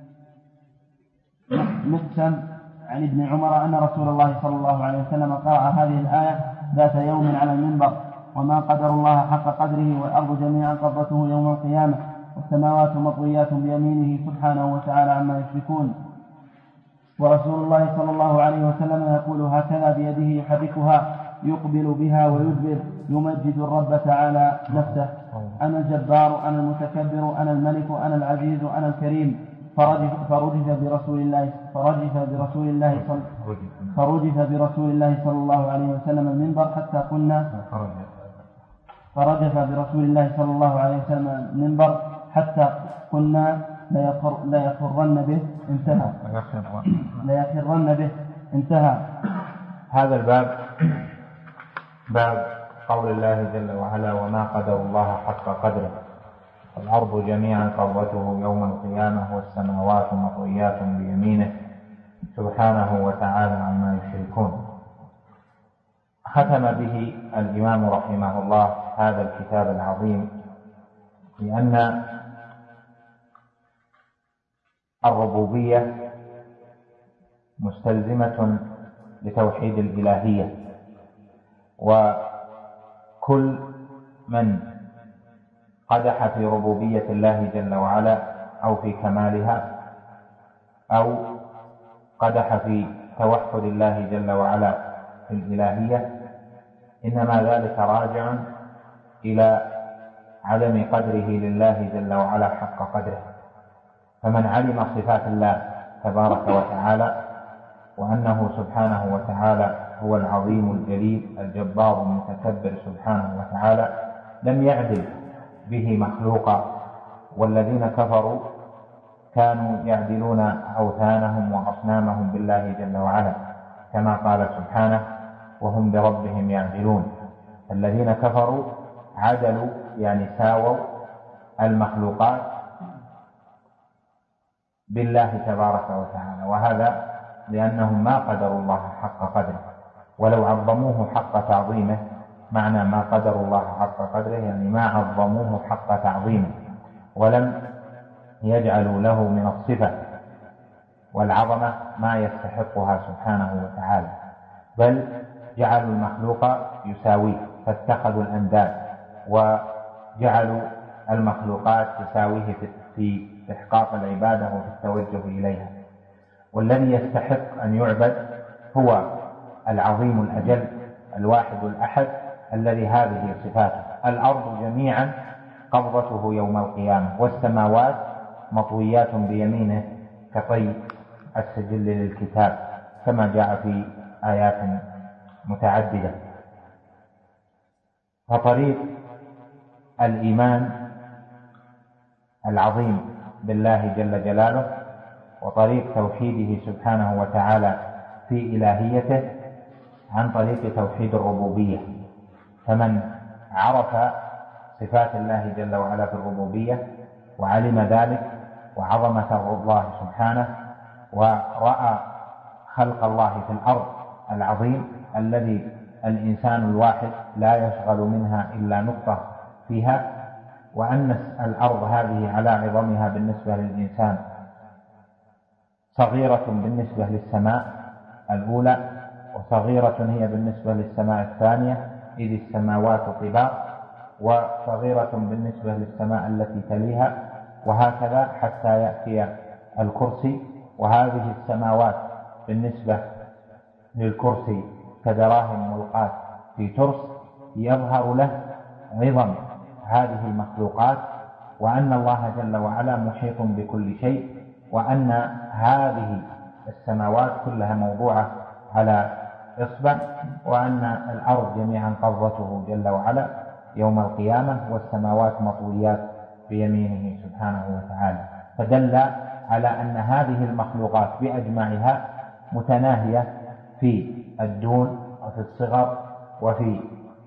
مقسم عن ابن عمر أن رسول الله صلى الله عليه وسلم قرأ هذه الآية ذات يوم على المنبر وما قدر الله حق قدره والأرض جميعا قبضته يوم القيامة والسماوات مطويات بيمينه سبحانه وتعالى عما يشركون. ورسول الله صلى الله عليه وسلم يقول هكذا بيده يحركها يقبل بها ويدبر يمجد الرب تعالى نفسه أنا الجبار أنا المتكبر أنا الملك أنا العزيز أنا الكريم. فرجف, فرجف برسول الله فرجف برسول الله صل فرجف برسول الله صلى الله عليه وسلم المنبر حتى قلنا فرجف برسول الله صلى الله عليه وسلم المنبر حتى قلنا لا يخر لا يخرن به انتهى لا يخرن به انتهى. هذا الباب باب قول الله جل وعلا وما قدر الله حق قدره الأرض جميعا قبضته يوم القيامة والسماوات مطويات بيمينه سبحانه وتعالى عما يشركون. ختم به الإمام رحمه الله هذا الكتاب العظيم لأن الربوبية مستلزمة لتوحيد الإلهية وكل من قدح في ربوبية الله جل وعلا أو في كمالها أو قدح في توحد الله جل وعلا في الإلهية إنما ذلك راجع إلى عدم قدره لله جل وعلا حق قدره. فمن علم صفات الله تبارك وتعالى وأنه سبحانه وتعالى هو العظيم الجليل الجبار المتكبر سبحانه وتعالى لم يعدل به مخلوقا. والذين كفروا كانوا يعدلون أوثانهم وأصنامهم بالله جل وعلا كما قال سبحانه وهم بربهم يعدلون. الذين كفروا عدلوا يعني ساووا المخلوقات بالله تبارك وتعالى وهذا لأنهم ما قدروا الله حق قدره. ولو عظموه حق تعظيمه معنى ما قدروا الله حق قدره يعني ما عظموه حق تعظيمه ولم يجعلوا له من الصفة والعظمة ما يستحقها سبحانه وتعالى بل جعلوا المخلوق يساويه فاتخذوا الأنداد وجعلوا المخلوقات تساويه في إحقاق العبادة وفي التوجه إليها. والذي يستحق أن يعبد هو العظيم الأجل الواحد الأحد الذي هذه صفاته. الأرض جميعا قبضته يوم القيامة، والسماوات مطويات بيمينه كطي السجل للكتاب، كما جاء في آيات متعددة. فطريق الإيمان العظيم بالله جل جلاله وطريق توحيده سبحانه وتعالى في إلهيته عن طريق توحيد الربوبية. فمن عرف صفات الله جل وعلا في الربوبية وعلم ذلك وعظمة الله سبحانه ورأى خلق الله في الأرض العظيم الذي الإنسان الواحد لا يشغل منها إلا نقطة فيها، وأن الأرض هذه على عظمها بالنسبة للإنسان صغيرة بالنسبة للسماء الأولى، وصغيرة هي بالنسبة للسماء الثانية إذ السماوات طباق، وصغيرة بالنسبة للسماء التي تليها، وهكذا حتى يأتي الكرسي. وهذه السماوات بالنسبة للكرسي كدراهم ملقاة في ترس، يظهر له عظم هذه المخلوقات، وأن الله جل وعلا محيط بكل شيء، وأن هذه السماوات كلها موضوعة على إصبع، وأن الأرض جميعا قبضته جل وعلا يوم القيامة، والسماوات مطويات بيمينه سبحانه وتعالى. فدل على أن هذه المخلوقات بأجمعها متناهية في الدون وفي الصغر وفي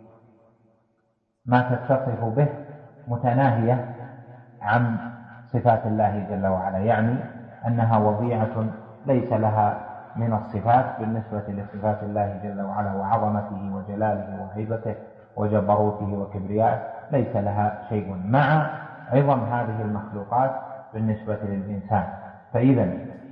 ما تتصف به، متناهية عن صفات الله جل وعلا، يعني أنها وضيعة ليس لها من الصفات بالنسبة لصفات الله جل وعلا وعظمته وجلاله وهيبته وجبروته وكبريائه، ليس لها شيء مع عظم هذه المخلوقات بالنسبة للإنسان. فإذا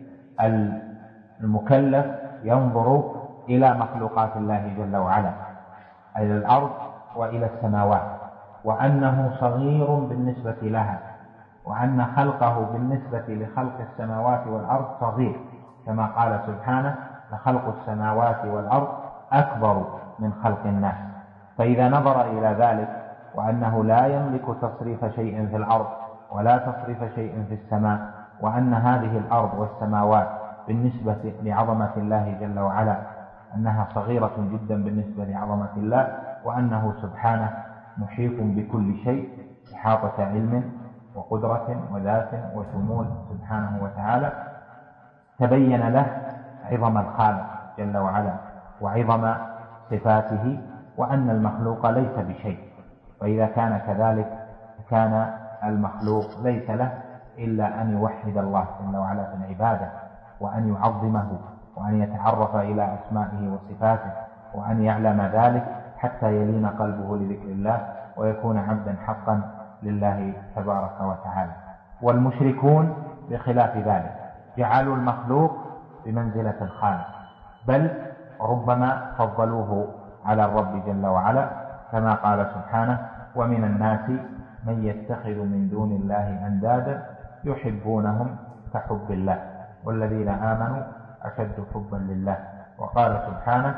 المكلف ينظر إلى مخلوقات الله جل وعلا، إلى الأرض وإلى السماوات، وأنه صغير بالنسبة لها، وأن خلقه بالنسبة لخلق السماوات والأرض صغير، كما قال سبحانه: لخلق السماوات والأرض أكبر من خلق الناس. فإذا نظر إلى ذلك وأنه لا يملك تصريف شيء في الأرض ولا تصريف شيء في السماء، وأن هذه الأرض والسماوات بالنسبة لعظمة الله جل وعلا أنها صغيرة جدا بالنسبة لعظمة الله، وأنه سبحانه محيط بكل شيء إحاطة علم وقدرة وذات وشمول سبحانه وتعالى، تبين له عظم الخالق جل وعلا وعظم صفاته، وأن المخلوق ليس بشيء. وإذا كان كذلك كان المخلوق ليس له إلا أن يوحد الله جل وعلا في العبادة، وأن يعظمه، وأن يتعرف إلى أسمائه وصفاته، وأن يعلم ذلك حتى يلين قلبه لذكر الله ويكون عبدا حقا لله تبارك وتعالى. والمشركون بخلاف ذلك جعلوا المخلوق بمنزلة الخالق، بل ربما فضلوه على الرب جل وعلا، كما قال سبحانه: ومن الناس من يتخذ من دون الله أندادا يحبونهم كحب الله والذين آمنوا أشد حبا لله. وقال سبحانه: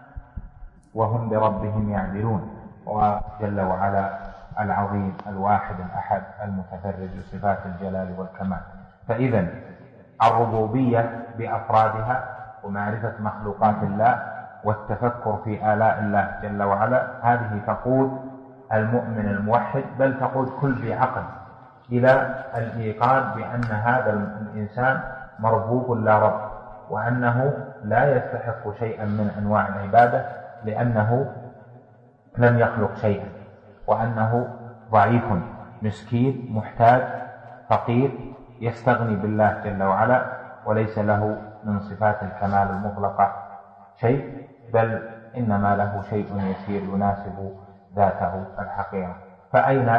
وهم بربهم يعدلون. وجل وعلا العظيم الواحد الأحد المتفرد بصفات الجلال والكمال. فإذا الربوبية بأفرادها ومعرفة مخلوقات الله والتفكر في آلاء الله جل وعلا، هذه تقود المؤمن الموحد، بل تقود كل ذي عقل إلى الإيقان بأن هذا الإنسان مربوب لا رب، وأنه لا يستحق شيئا من أنواع العبادة لأنه لم يخلق شيئا، وأنه ضعيف مسكين محتاج فقير يستغني بالله جل وعلا، وليس له من صفات الكمال المطلقة شيء، بل إنما له شيء يسير يناسب ذاته الحقيقة. فأين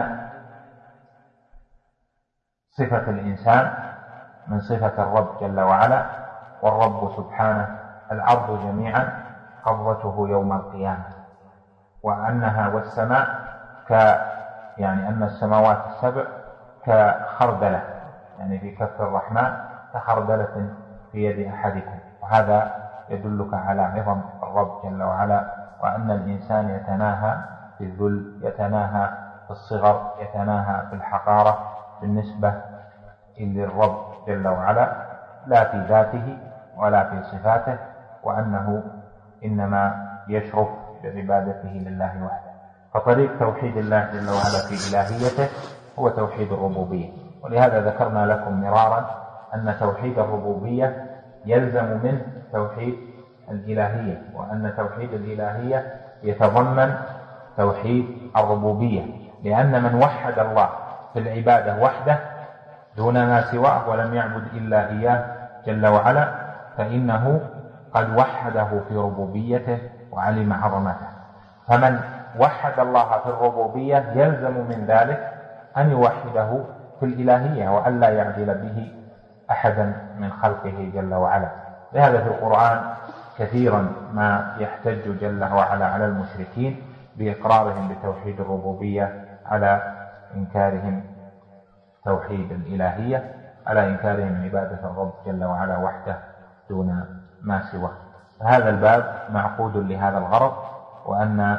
صفة الإنسان من صفة الرب جل وعلا؟ والرب سبحانه الأرض جميعا قبضته يوم القيامة، وأنها والسماء ك يعني أن السماوات السبع كخردلة، يعني في كف الرحمن كخردلة في يد أحدكم. وهذا يدلك على عظم الرب جل وعلا، وأن الإنسان يتناهى في الذل، يتناهى في الصغر، يتناهى في الحقارة بالنسبة للرب جل وعلا، لا في ذاته ولا في صفاته، وأنه إنما يشرف بعبادته لله وحده. فطريق توحيد الله جل وعلا في إلهيته هو توحيد الربوبية. ولهذا ذكرنا لكم مرارا أن توحيد الربوبية يلزم منه توحيد الإلهية، وأن توحيد الإلهية يتضمن توحيد الربوبية، لأن من وحد الله في العبادة وحده دون ما سواه ولم يعبد إلا إياه جل وعلا فإنه قد وحده في ربوبيته وعلم عظمته. فمن وحد الله في الربوبية يلزم من ذلك أن يوحده في الإلهية، وأن لا يعدل به أحدا من خلقه جل وعلا. لهذا في القرآن كثيرا ما يحتج جل وعلا على المشركين بإقرارهم بتوحيد الربوبية على إنكارهم توحيد الإلهية، على إنكارهم عبادة الرب جل وعلا وحده دون ما سواه. هذا الباب معقود لهذا الغرض، وأن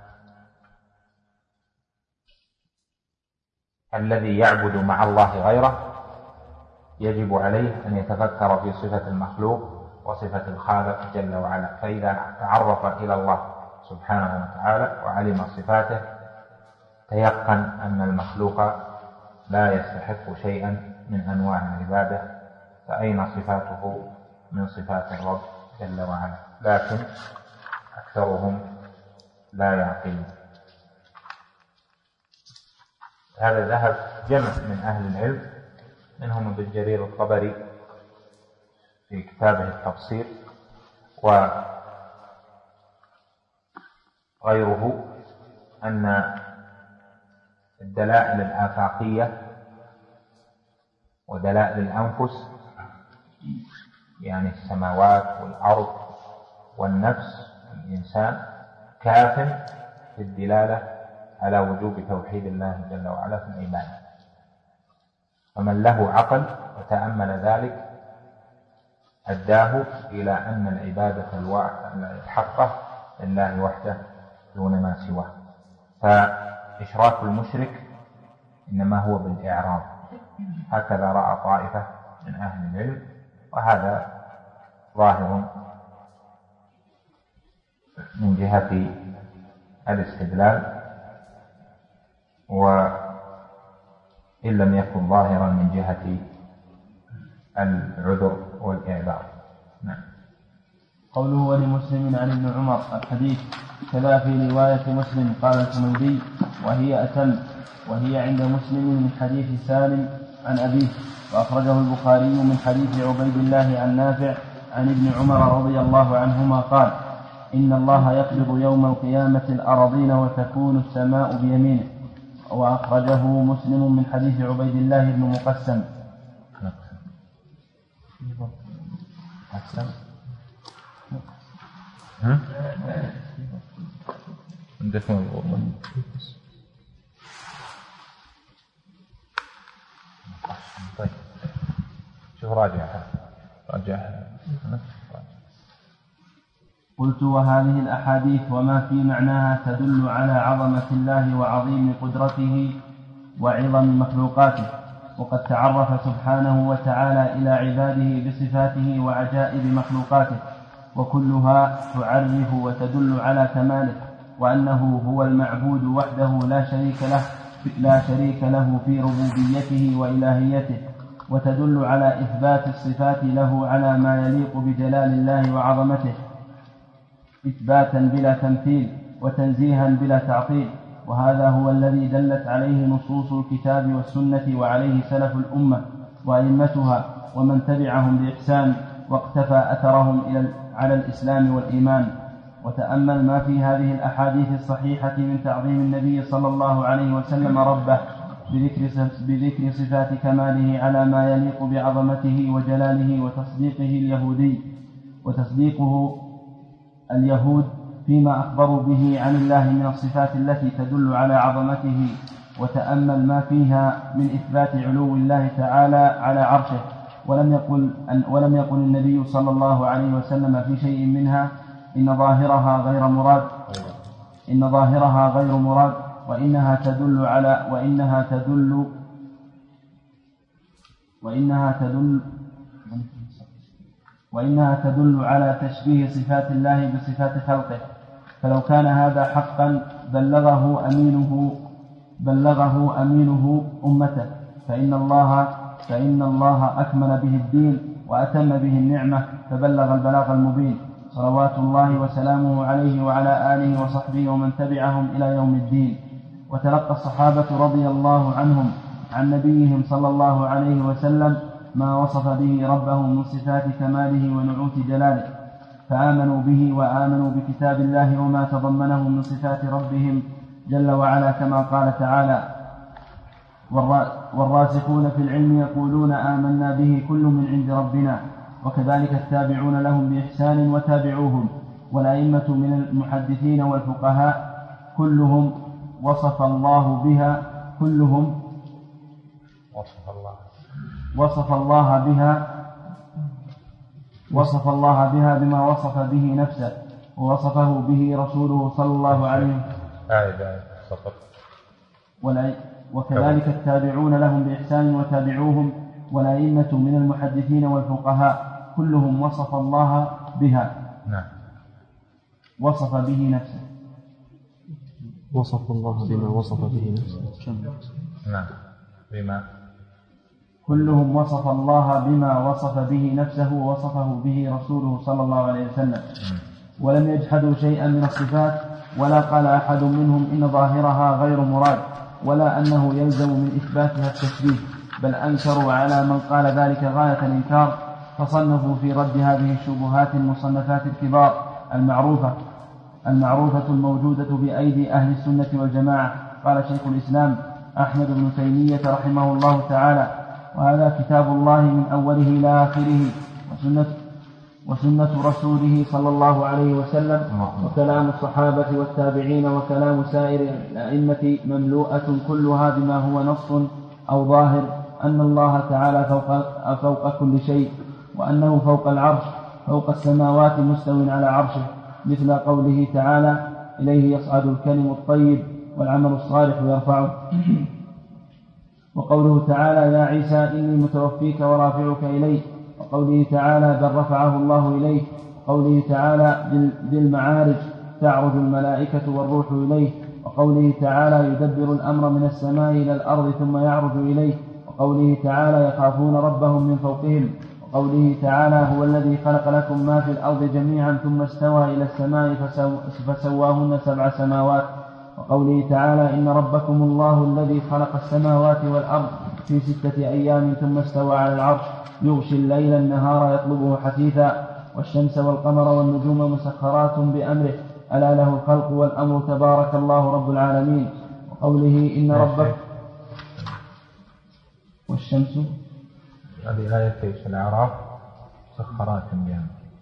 الذي يعبد مع الله غيره يجب عليه أن يتفكر في صفة المخلوق وصفة الخالق جل وعلا. فإذا تعرف إلى الله سبحانه وتعالى وعلم صفاته تيقن أن المخلوق لا يستحق شيئا من أنواع العبادة، فأين صفاته من صفات الرب جل وعلا؟ لكن أكثرهم لا يعقلون. هذا ذهب جمع من أهل العلم، منهم ابن جرير الطبري في كتابه التفسير وغيره، أن الدلائل الآفاقية ودلائل الأنفس يعني السماوات والأرض والنفس الإنسان كاف في الدلالة على وجوب توحيد الله جل وعلا في العبادة. فمن له عقل وتأمل ذلك أداه إلى أن العبادة الحقة لله وحده دون ما سواه. فإشراك المشرك إنما هو بالإعراض، هكذا رأى طائفة من أهل العلم، وهذا ظاهر من جهة الاستدلال، وإن لم يكن ظاهرا من جهة العذر والإعذار. نعم. قوله ولمسلم عن ابن عمر الحديث كذا في رواية مسلم. قال الحميدي وهي أتم، وهي عند مسلم من حديث سالم عن أبيه، وأخرجه البخاري من حديث عبيد الله عن نافع عن ابن عمر رضي الله عنهما قال إن الله يقبض يوم القيامة الأراضين وتكون السماء بيمينه. وأخرجه مسلم من حديث عبيد الله بن مقسم. طيب شوف راجع راجع. قلت وهذه الأحاديث وما في معناها تدل على عظمة الله وعظيم قدرته وعظم مخلوقاته، وقد تعرف سبحانه وتعالى إلى عباده بصفاته وعجائب مخلوقاته، وكلها تعرف وتدل على كماله، وأنه هو المعبود وحده لا شريك له لا شريك له في ربوبيته وإلهيته، وتدل على إثبات الصفات له على ما يليق بجلال الله وعظمته إثباتا بلا تمثيل وتنزيها بلا تعطيل. وهذا هو الذي دلت عليه نصوص الكتاب والسنة، وعليه سلف الأمة وأئمتها ومن تبعهم بإحسان واقتفى أثرهم إلى على الإسلام والإيمان. وتأمل ما في هذه الأحاديث الصحيحة من تعظيم النبي صلى الله عليه وسلم ربه بذكر, بذكر صفات كماله على ما يليق بعظمته وجلاله، وتصديقه اليهودي وتصديقه اليهود فيما أخبروا به عن الله من الصفات التي تدل على عظمته وتأمل ما فيها من إثبات علو الله تعالى على عرشه، ولم يقل, أن ولم يقل النبي صلى الله عليه وسلم في شيء منها إن ظاهرها غير مراد إن ظاهرها غير مراد وإنها تدل على وإنها تدل وإنها تدل وإنها تدل على تشبيه صفات الله بصفات خلقه. فلو كان هذا حقا بلغه أمينه بلغه أمينه أمته، فإن الله فإن الله أكمل به الدين وأتم به النعمة فبلغ البلاغ المبين، صلوات الله وسلامه عليه وعلى آله وصحبه ومن تبعهم إلى يوم الدين. وتلقى الصحابة رضي الله عنهم عن نبيهم صلى الله عليه وسلم ما وصف به ربه من صفات كماله ونعوت جلاله، فآمنوا به وآمنوا بكتاب الله وما تضمنه من صفات ربهم جل وعلا، كما قال تعالى: والراسخون في العلم يقولون آمنا به كل من عند ربنا. وكذلك التابعون لهم بإحسان وتابعوهم، والأئمة من المحدثين والفقهاء كلهم وصف الله بها كلهم وصف الله وصف الله بها وصف الله بها بما وصف به نفسه ووصفه به رسوله صلى الله عليه وسلم. وكذلك التابعون لهم بإحسان وتابعوهم، والأئمة من المحدثين والفقهاء كلهم وصف الله بها نعم وصف به نفسه وصف الله بما وصف به نفسه نعم بما كلهم وصف الله بما وصف به نفسه ووصفه به رسوله صلى الله عليه وسلم، ولم يجحدوا شيئا من الصفات، ولا قال أحد منهم إن ظاهرها غير مراد، ولا أنه يلزم من إثباتها التشبيه، بل أنكروا على من قال ذلك غاية الإنكار، فصنفوا في رد هذه الشبهات المصنفات الكبار المعروفة المعروفة الموجودة بأيدي أهل السنة والجماعة. قال شيخ الإسلام أحمد بن تيمية رحمه الله تعالى: وهذا كتاب الله من أوله إلى آخره، وسنة, وسنة رسوله صلى الله عليه وسلم، وكلام الصحابة والتابعين، وكلام سائر الأئمة، مملوءة كلها بما هو نص أو ظاهر أن الله تعالى فوق, فوق كل شيء، وأنه فوق العرش فوق السماوات مستو على عرشه، مثل قوله تعالى: إليه يصعد الكلم الطيب والعمل الصالح يرفعه. وقوله تعالى: يا عيسى إني متوفيك ورافعك إليه. وقوله تعالى: بل رفعه الله إليه. وقوله تعالى: ذي المعارج تعرج الملائكة والروح إليه. وقوله تعالى: يدبر الأمر من السماء إلى الأرض ثم يعرج إليه. وقوله تعالى: يخافون ربهم من فوقهم. وقوله تعالى: هو الذي خلق لكم ما في الأرض جميعا ثم استوى إلى السماء فسواهن سبع سماوات. وقوله تعالى: إن ربكم الله الذي خلق السماوات والأرض في ستة أيام ثم استوى على العرش يغشي الليل النهار يطلبه حثيثا، والشمس والقمر والنجوم مسخرات بأمره ألا له الخلق والأمر تبارك الله رب العالمين. وقوله: إن ربك والشمس هذه آية في الأعراف مسخرات بأمره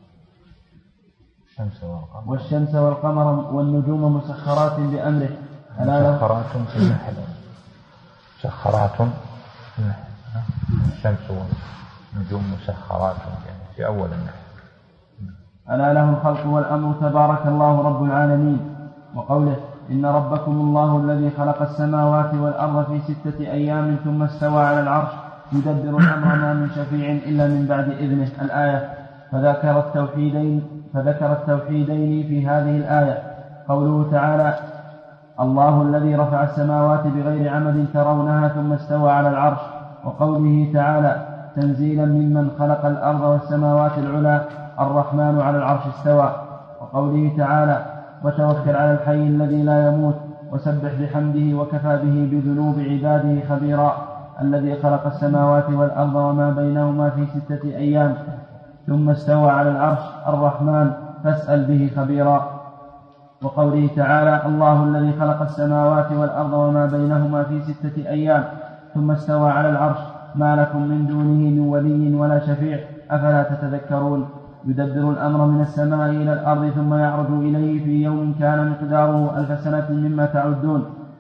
والشمس والقمر والنجوم مسخرات بأمره مسخرات في النحل مسخرات في النحل الشمس والنجوم مسخرات في أول النحل ألا له الخلق والأمر تبارك الله رب العالمين. وقوله: إن ربكم الله الذي خلق السماوات والأرض في ستة أيام ثم استوى على العرش يدبر الأمر ما من شفيع إلا من بعد إذنه. الآية. فذكر التوحيدين فذكر التوحيدين في هذه الآية. قوله تعالى: الله الذي رفع السماوات بغير عمد ترونها ثم استوى على العرش. وقوله تعالى: تنزيلا ممن خلق الأرض والسماوات العلى الرحمن على العرش استوى. وقوله تعالى: وتوكل على الحي الذي لا يموت وسبح بحمده وكفى به بذنوب عباده خبيرا الذي خلق السماوات والأرض وما بينهما في ستة أيام ثم استوى على العرش الرحمن فاسأل به خبيرا. وقوله تعالى: الله الذي خلق السماوات والأرض وما بينهما في ستة أيام ثم استوى على العرش ما لكم من دونه من ولي ولا شفيع أفلا تتذكرون. يدبر الأمر من السماء إلى الأرض ثم يعرج إليه في يوم كان مقداره ألف سنة مما تعدون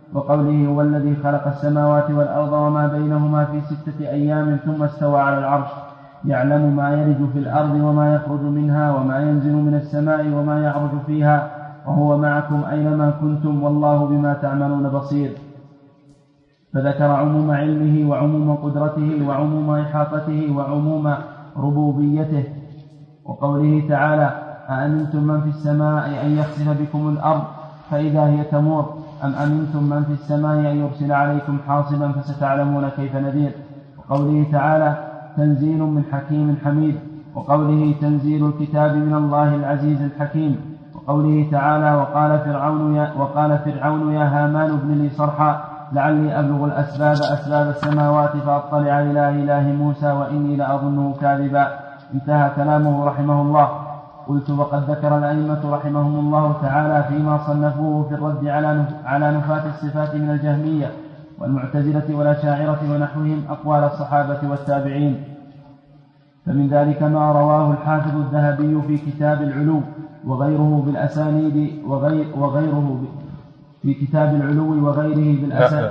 وقوله هو الذي خلق السماوات والأرض وما بينهما في ستة أيام ثم استوى على العرش يعلم ما يلج في الأرض وما يخرج منها وما ينزل من السماء وما يعرج فيها وهو معكم أينما كنتم والله بما تعملون بصير. فذكر عموم علمه وعموم قدرته وعموم إحاطته وعموم ربوبيته. وقوله تعالى أأمنتم من في السماء أن يخسف بكم الأرض فإذا هي تمور أم أمنتم من في السماء أن يرسل عليكم حاصبا فستعلمون كيف نذير. وقوله تعالى تنزيل من حكيم حميد. وقوله تنزيل الكتاب من الله العزيز الحكيم. وقوله تعالى وقال فرعون يا, وقال فرعون يا هامان ابن لي صرحا لعلي أبلغ الأسباب أسباب السماوات فأطلع إلى إله موسى وإني لأظنه كاذبا. انتهى كلامه رحمه الله. قلت وقد ذكر الأئمة رحمهم الله تعالى فيما صنفوه في الرد على نفاة الصفات من الجهمية والمعتزلة والأشاعرة ونحوهم أقوال الصحابة والتابعين. فمن ذلك ما رواه الحافظ الذهبي في كتاب العلو وغيره بالأسانيد وغير وغيره في كتاب العلو وغيره بالأسانيد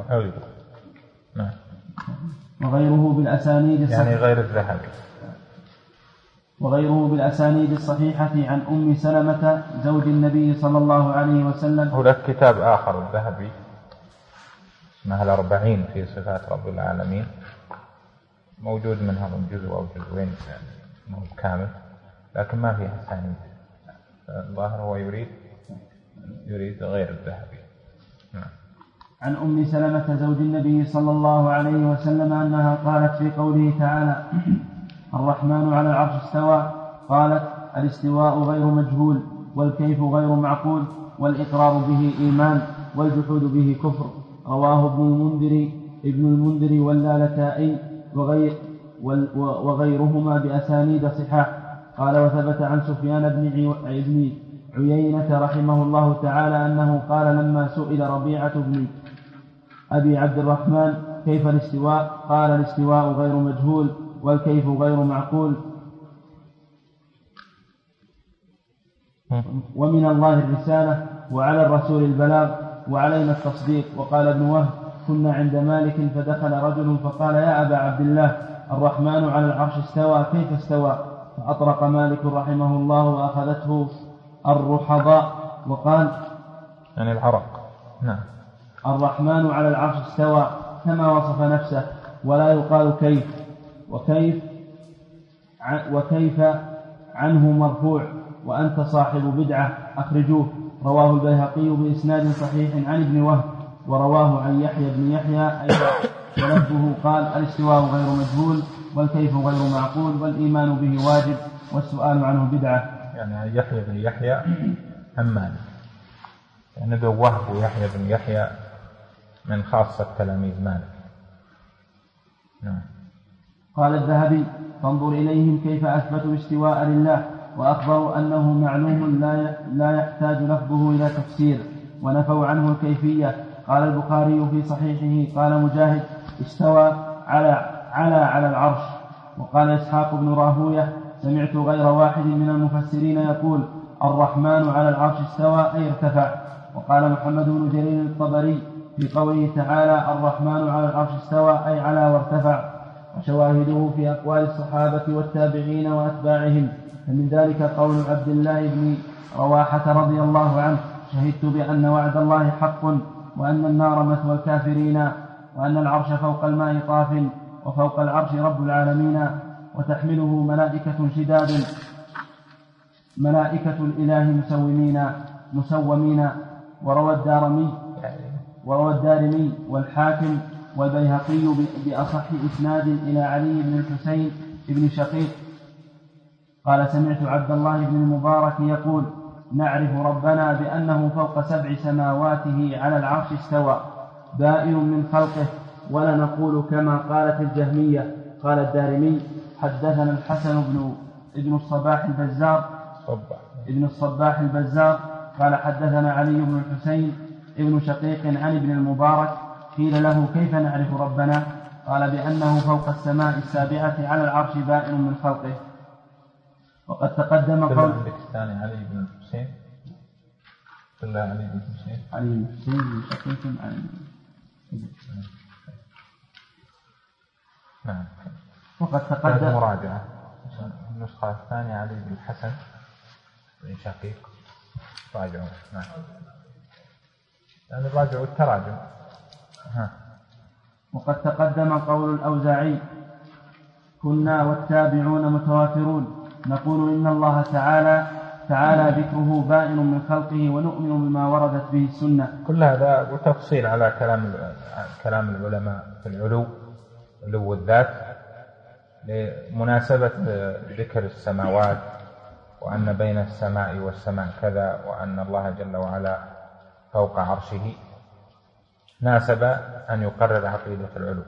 وغيره بالأسانيد يعني غير الذهبي وغيره بالأسانيد الصحيحة عن أم سلمة زوج النبي صلى الله عليه وسلم. هناك كتاب آخر الذهبي اسمه الأربعين في صفات رب العالمين موجود منها من جزء أو جزئين يعني كامل لكن ما فيها أسانيد. الظاهر هو يريد يريد غير الذهبي. عن أم سلمة زوج النبي صلى الله عليه وسلم أنها قالت في قوله تعالى الرحمن على العرش استوى قالت الاستواء غير مجهول والكيف غير معقول والإقرار به إيمان والجحود به كفر. رواه ابن المنذر ابن المنذر واللالكائي وغير وغيرهما بأسانيد صحاح. قال وثبت عن سفيان بن عيينة رحمه الله تعالى أنه قال لما سئل ربيعة بن أبي عبد الرحمن كيف الاستواء قال الاستواء غير مجهول والكيف غير معقول ومن الله الرسالة وعلى الرسول البلاغ وعلينا التصديق. وقال ابن وهب كنا عند مالك فدخل رجل فقال يا أبا عبد الله الرحمن على العرش استوى كيف استوى؟ فأطرق مالك رحمه الله وأخذته الرحضاء وقال يعني العرق نعم الرحمن على العرش استوى كما وصف نفسه ولا يقال كيف وكيف وكيف عنه مرفوع وأنت صاحب بدعة أخرجوه. رواه البيهقي بإسناد صحيح عن ابن وهب ورواه عن يحيى بن يحيى أيضا ولفظه قال الاستواء غير مجهول والكيف غير معقول والإيمان به واجب والسؤال عنه بدعة. يعني يحيى بن يحيى عن مالك يعني ابن وهب ويحيى بن يحيى من خاصة تلاميذ مالك. نعم. قال الذهبي فانظر إليهم كيف أثبتوا الاستواء لله وأخبروا أنه معلوم لا يحتاج لفظه إلى تفسير ونفوا عنه الكيفية. قال البخاري في صحيحه قال مجاهد استوى على على على العرش. وقال إسحاق بن راهوية سمعت غير واحد من المفسرين يقول الرحمن على العرش استوى أي ارتفع. وقال محمد بن جرير الطبري في قوله تعالى الرحمن على العرش استوى أي على وارتفع. وشواهده في أقوال الصحابة والتابعين وأتباعهم. فمن ذلك قول عبد الله بن رواحة رضي الله عنه شهدت بأن وعد الله حق وأن النار مثوى الكافرين وأن العرش فوق الماء طاف وفوق العرش رب العالمين وتحمله ملائكة شداد ملائكة الإله مسومين مسومين. وروى الدارمي وروى الدارمي والحاكم والبيهقي بأصح إسناد إلى علي بن الحسين بن شقيق قال سمعت عبد الله بن المبارك يقول نعرف ربنا بأنه فوق سبع سماواته على العرش استوى بائن من خلقه ولا نقول كما قالت الجهمية. قال الدارمي حدثنا الحسن بن ابن الصباح البزار ابن الصباح البزار قال حدثنا علي بن الحسين ابن شقيق عن ابن المبارك قيل له كيف نعرف ربنا؟ قال بأنه فوق السماء السابعة على العرش بائن من خلقه. وقد تقدم قول الثاني علي بن الحسين كلها علي بن حسين. علي بن حسين شقيق عن نعم. وقد تقدم مراجعة النسخة الثانية علي بن الحسن بن شقيق، راجعوا. نعم. يعني راجعوا التراجم. ها. وقد تقدم قول الأوزاعي: كنا والتابعون متوافرون، نقول إن الله تعالى تعالى ذكره بائن من خلقه ونؤمن بما وردت به السنة. كل هذا وتفصيل على كلام كلام العلماء في العلو، علو الذات، لمناسبة ذكر السماوات، وأن بين السماء والسماء كذا، وأن الله جل وعلا فوق عرشه، ناسب أن يقرر عقيدة العلو.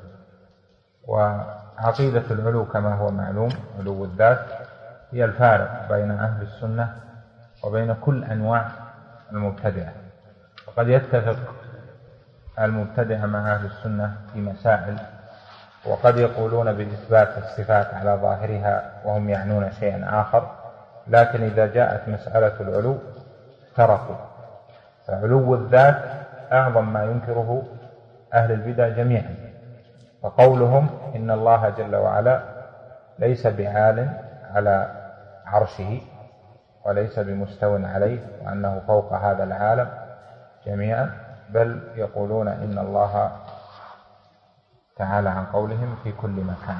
وعقيدة العلو كما هو معلوم، علو الذات، هي الفارق بين أهل السنة وبين كل أنواع المبتدعة. وقد يتفق المبتدعة مع أهل السنة في مسائل، وقد يقولون بإثبات الصفات على ظاهرها وهم يعنون شيئا آخر، لكن إذا جاءت مسألة العلو افترقوا. فعلو الذات أعظم ما ينكره أهل البدع جميعا، فقولهم إن الله جل وعلا ليس بعال على عرشه وليس بمستو عليه، وأنه فوق هذا العالم جميعا، بل يقولون إن الله تعالى عن قولهم في كل مكان.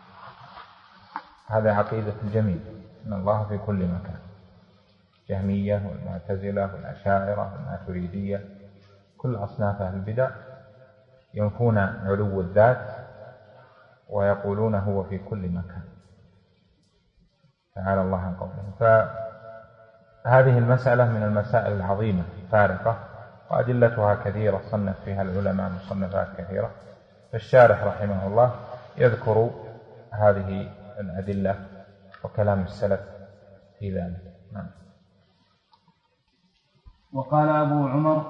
هذا عقيدة الجميع، إن الله في كل مكان. جهمية والمعتزلة والأشاعرة والماتريدية، كل أصناف أهل البدع ينفون علو الذات ويقولون هو في كل مكان، تعالى الله عن قولهم. فهذه المسألة من المسائل العظيمة فارقة، وأدلتها كثيرة، صنف فيها العلماء مصنفات كثيرة. فالشارح رحمه الله يذكر هذه الأدلة وكلام السلف في ذلك. نعم. وقال أبو عمر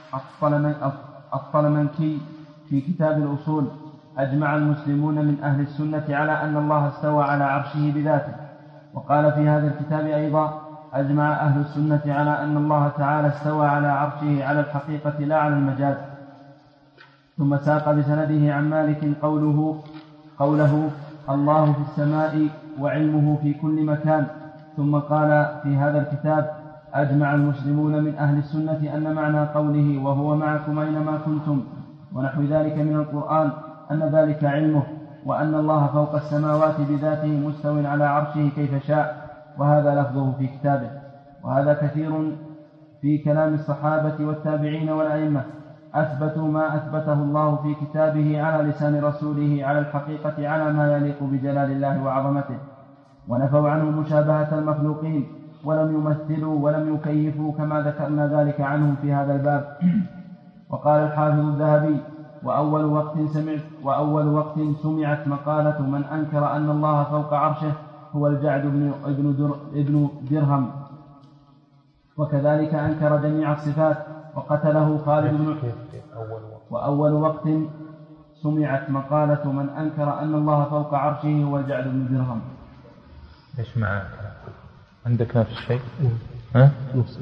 الطلمنكي في كتاب الأصول: أجمع المسلمون من أهل السنة على أن الله استوى على عرشه بذاته. وقال في هذا الكتاب أيضا: أجمع أهل السنة على أن الله تعالى استوى على عرشه على الحقيقة لا على المجاز. ثم ساق بسنده عن مالك قوله قوله الله في السماء وعلمه في كل مكان. ثم قال في هذا الكتاب: أجمع المسلمون من أهل السنة أن معنى قوله وهو معكم أينما كنتم ونحو ذلك من القرآن أن ذلك علمه، وأن الله فوق السماوات بذاته مستو على عرشه كيف شاء، وهذا لفظه في كتابه. وهذا كثير في كلام الصحابة والتابعين والأئمة، أثبتوا ما أثبته الله في كتابه على لسان رسوله على الحقيقة على ما يليق بجلال الله وعظمته، ونفوا عنه مشابهة المخلوقين، ولم يمثلوا ولم يكيفوا كما ذكرنا ذلك عنهم في هذا الباب. وقال الحافظ الذهبي: وأول وقت سمعت وأول وقت سمعت مقالة من أنكر أن الله فوق عرشه هو الجعد بن ابن, در ابن درهم، وكذلك أنكر جميع الصفات وقتله خالد بن. وأول وقت سمعت مقالة من أنكر أن الله فوق عرشه هو الجعد بن درهم. إيش معك؟ عندك نفس الشيء؟ ها؟ نفس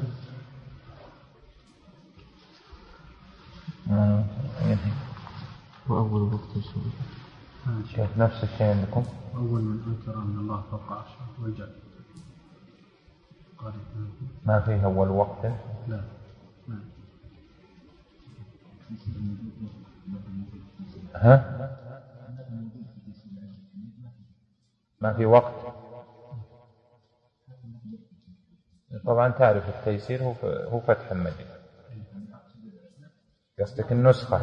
آه. وأول وقت سمعت شيخ نفس الشيء عندكم؟ أول من أنكر أن الله فوق عرشه هو الجعد. ما فيه أول وقت؟ لا. ها؟ ما في وقت؟ طبعا تعرف التيسير هو هو فتح المجيد، قصدك النسخة.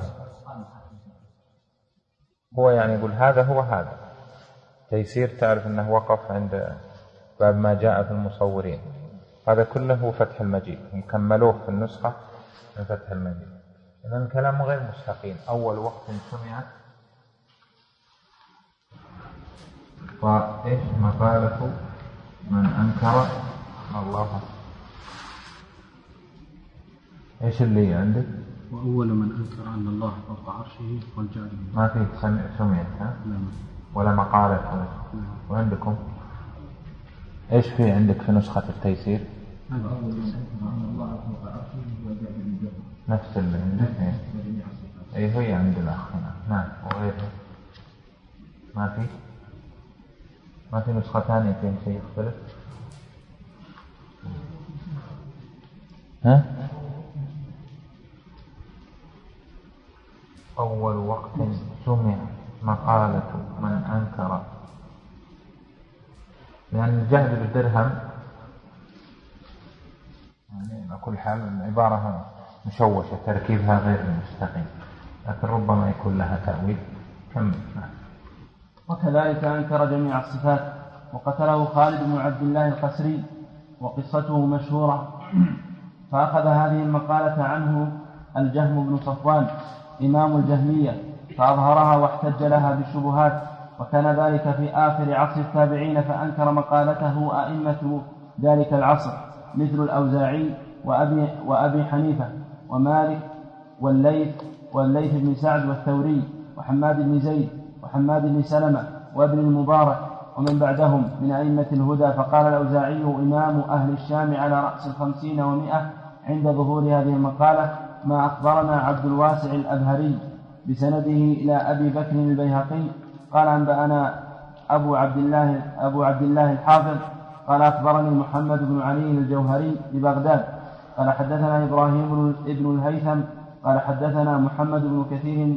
هو يعني يقول هذا هو هذا تيسير، تعرف أنه وقف عند باب ما جاء في المصورين، هذا كله هو فتح المجيد، مكملوه في النسخة من فتح المجيد. إذن الكلام غير مستقيم. أول وقت سمعت وإيش مقالة من أنكر الله. إيش اللي عندك؟ وأول من أنكر أن الله فوق عرشه هو الجعد. ما فيه سمعت ها؟ ولا مقالة. وعندكم إيش في عندك في نسخة التيسير؟ نفس اللي عندنا. اي هي عند الاخ هنا. نعم. وغيره ما في ما في نسخة ثانية فيها شيء يختلف. ها؟ أول وقت سمع مقالة من أنكر، لأن الجهل بالدرهم يعني على كل حال العبارة مشوشة، تركيبها غير مستقيم، لكن ربما يكون لها تأويل. كم. وكذلك أنكر جميع الصفات، وقتله خالد بن عبد الله القسري، وقصته مشهورة. فأخذ هذه المقالة عنه الجهم بن صفوان إمام الجهمية، فأظهرها واحتج لها بالشبهات، وكان ذلك في آخر عصر التابعين، فأنكر مقالته أئمة ذلك العصر مثل الأوزاعي وأبي, وأبي حنيفة ومالك والليث والليث بن سعد والثوري وحماد بن زيد وحماد بن سلمة وابن المبارك ومن بعدهم من أئمة الهدى. فقال الأوزاعي إمام أهل الشام على رأس الخمسين ومئة عند ظهور هذه المقالة: ما أخبرنا عبد الواسع الأبهري بسنده إلى أبي بكر البيهقي قال أنبأنا أبو عبد الله أبو عبد الله الحافظ قال أخبرني محمد بن علي الجوهري ببغداد قال حدثنا إبراهيم ابن الهيثم قال حدثنا محمد بن كثير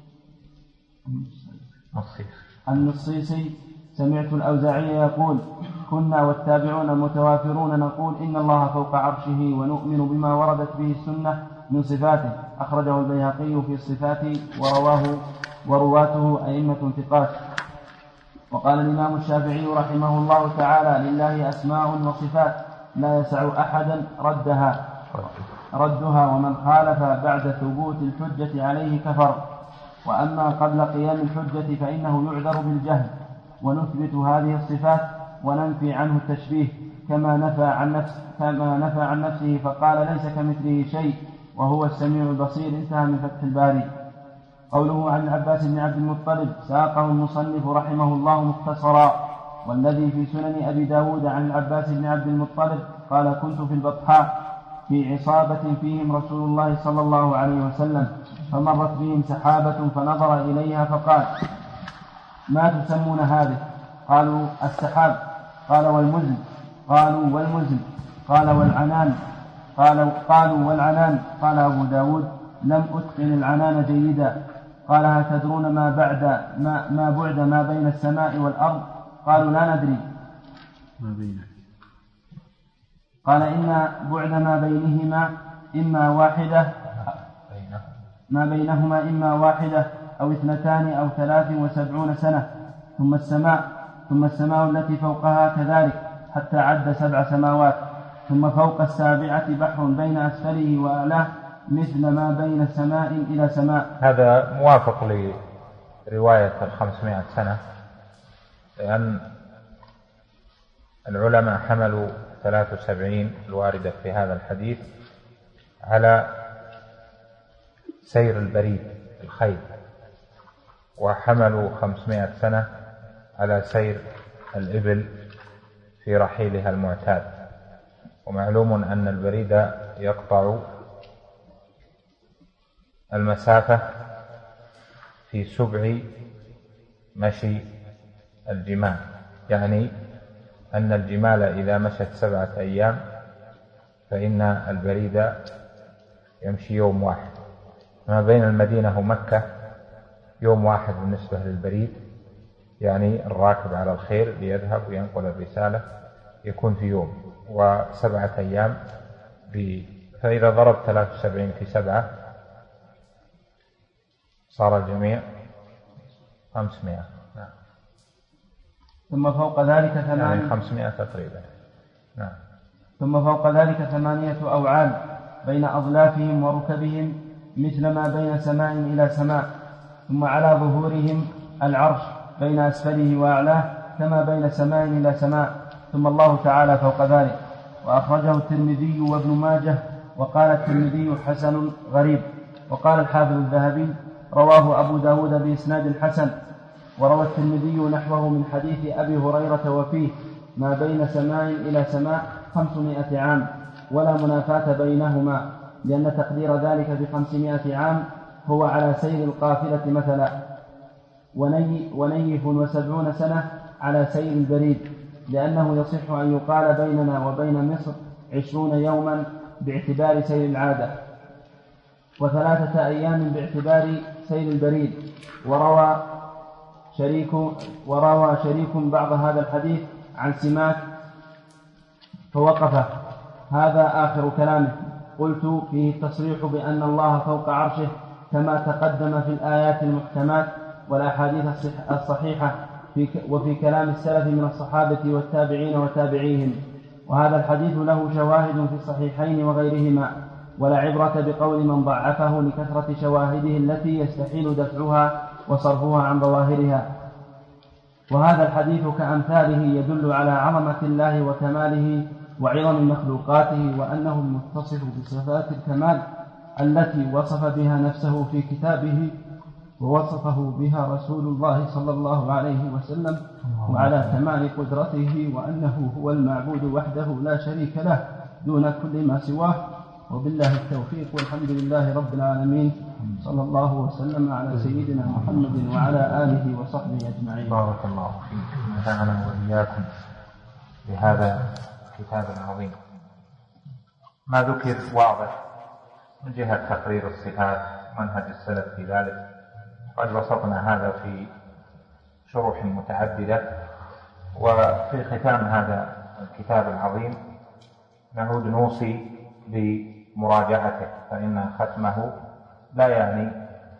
النصيصي سمعت الأوزاعي يقول: كنا والتابعون متوافرون نقول إن الله فوق عرشه ونؤمن بما وردت به السنة من صفاته. أخرجه البيهقي في الصفات ورواه ورواته أئمة ثقات. وقال الإمام الشافعي رحمه الله تعالى: لله أسماء وصفات لا يسع أحدا ردها ردها ومن خالف بعد ثبوت الحجة عليه كفر. وأما قبل قيام الحجة فإنه يعذر بالجهل، ونثبت هذه الصفات وننفي عنه التشبيه كما نفى عن نفسه كما نفى عن نفسه فقال: ليس كمثله شيء وهو السميع البصير. انتهى من فتح الباري. قوله عن العباس بن عبد المطلب ساقه المصنف رحمه الله مختصرا. والذي في سنن أبي داود عن العباس بن عبد المطلب قال: كنت في البطحاء في عصابة فيهم رسول الله صلى الله عليه وسلم، فمرت بهم سحابة فنظر إليها فقال: ما تسمون هذه؟ قالوا: السحاب. قال: والمزن؟ قالوا: والمزن. قال: والعنان؟ قالوا: قالوا والعنان. قال أبو داود: لم أتقن العنان جيدا. قال: هل تدرون ما بعد ما, ما بعد ما بين السماء والأرض؟ قالوا: لا ندري. ما بينه. قال: إن بعد ما بينهما إما واحدة ما بينهما إما واحدة أو اثنتان أو ثلاث وسبعون سنة، ثم السماء ثم السماء التي فوقها كذلك حتى عد سبع سماوات، ثم فوق السابعة بحر بين أسفله وأعلاه مثل ما بين سماء إلى سماء. هذا موافق لرواية الخمسمائة سنة، لأن العلماء حملوا ثلاث وسبعين الواردة في هذا الحديث على سير البريد الخيل، وحملوا خمسمائة سنة على سير الإبل في رحيلها المعتاد. ومعلوم أن البريد يقطع المسافة في سبع مشي الجمال، يعني أن الجمال إذا مشت سبعة أيام فإن البريد يمشي يوم واحد. ما بين المدينة ومكة يوم واحد بالنسبة للبريد، يعني الراكب على الخيل ليذهب وينقل الرسالة يكون في يوم، وسبعة أيام ب... فإذا ضرب ثلاثة وسبعين في سبعة صار الجميع خمسمائة. نعم. ثم فوق ذلك ثمانية يعني خمسمائة تقريبا. نعم. ثم فوق ذلك ثمانية أوعال بين أظلافهم وركبهم مثل ما بين سماء إلى سماء، ثم على ظهورهم العرش بين أسفله وأعلاه كما بين سماء إلى سماء، ثم الله تعالى فوق ذلك. وأخرجه الترمذي وابن ماجه، وقال الترمذي حسن غريب. وقال الحافظ الذهبي: رواه أبو داود بإسناد حسن. وروى الترمذي نحوه من حديث أبي هريرة وفيه: ما بين سماء إلى سماء خمسمائة عام، ولا منافاة بينهما، لأن تقدير ذلك بخمسمائة عام هو على سير القافلة مثلا، وني ونيف وسبعون سنة على سير البريد، لأنه يصح أن يقال بيننا وبين مصر عشرون يوما باعتبار سير العادة، وثلاثة أيام باعتبار سير البريد. وروى شريك, وروى شريك بعض هذا الحديث عن سماك فوقفه. هذا آخر كلامه. قلت: فيه التصريح بأن الله فوق عرشه كما تقدم في الآيات المحكمات والأحاديث الصحيحة، وفي كلام السلف من الصحابة والتابعين وتابعيهم. وهذا الحديث له شواهد في الصحيحين وغيرهما، ولا عبرة بقول من ضعفه لكثرة شواهده التي يستحيل دفعها وصرفها عن ظواهرها. وهذا الحديث كأمثاله يدل على عظمة الله وكماله وعظم مخلوقاته، وأنه المتصف بصفات الكمال التي وصف بها نفسه في كتابه ووصفه بها رسول الله صلى الله عليه وسلم، وعلى كمال قدرته، وأنه هو المعبود وحده لا شريك له دون كل ما سواه. وبالله التوفيق، والحمد لله رب العالمين، صلى الله وسلم على سيدنا محمد وعلى آله وصحبه أجمعين. بارك الله فيك، نفعنا وإياكم بهذا الكتاب العظيم. ما ذكر واضح من جهة تقرير الصفات، منهج السلف في ذلك، قد بسطنا هذا في شروح متعددة. وفي ختام هذا الكتاب العظيم نعود نوصي بمراجعته، فإن ختمه لا يعني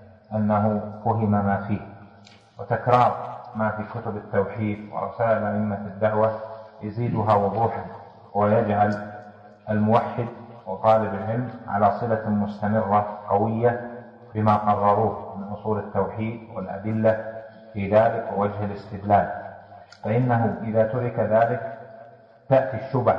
أنه فهم ما فيه، وتكرار ما في كتب التوحيد ورسائل أئمة الدعوة يزيدها وضوحا، ويجعل الموحد وطالب العلم على صلة مستمرة قوية بما قرروه من أصول التوحيد والأدلة في ذلك ووجه الاستدلال. فإنه إذا ترك ذلك تأتي الشبه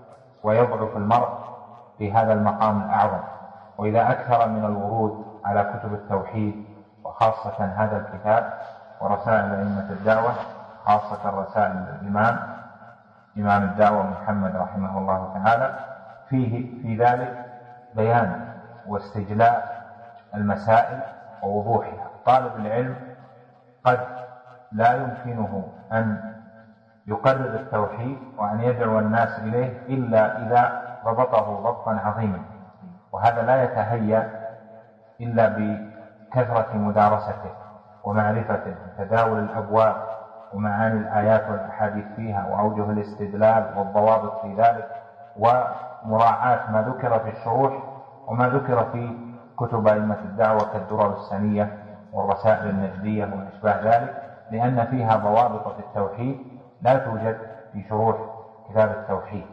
ويضعف المرء في هذا المقام الأعظم. وإذا أكثر من الورود على كتب التوحيد، وخاصة هذا الكتاب ورسائل أئمة الدعوة، خاصة رسائل الإمام إمام الدعوة محمد رحمه الله تعالى، فيه في ذلك بيان واستجلاء المسائل ووضوحها. طالب العلم قد لا يمكنه أن يقرر التوحيد وأن يدعو الناس إليه إلا إذا ضبطه ضبطا عظيما، وهذا لا يتهيأ إلا بكثرة مدارسته ومعرفته، تداول الأبواب ومعاني الآيات والأحاديث فيها، وأوجه الاستدلال والضوابط في ذلك، ومراعاة ما ذكر في الشروح وما ذكر في كتب أئمة الدعوة كالدرر السنية والرسائل النجدية وأشباه ذلك، لأن فيها ضوابط في التوحيد لا توجد في شروح كتاب التوحيد.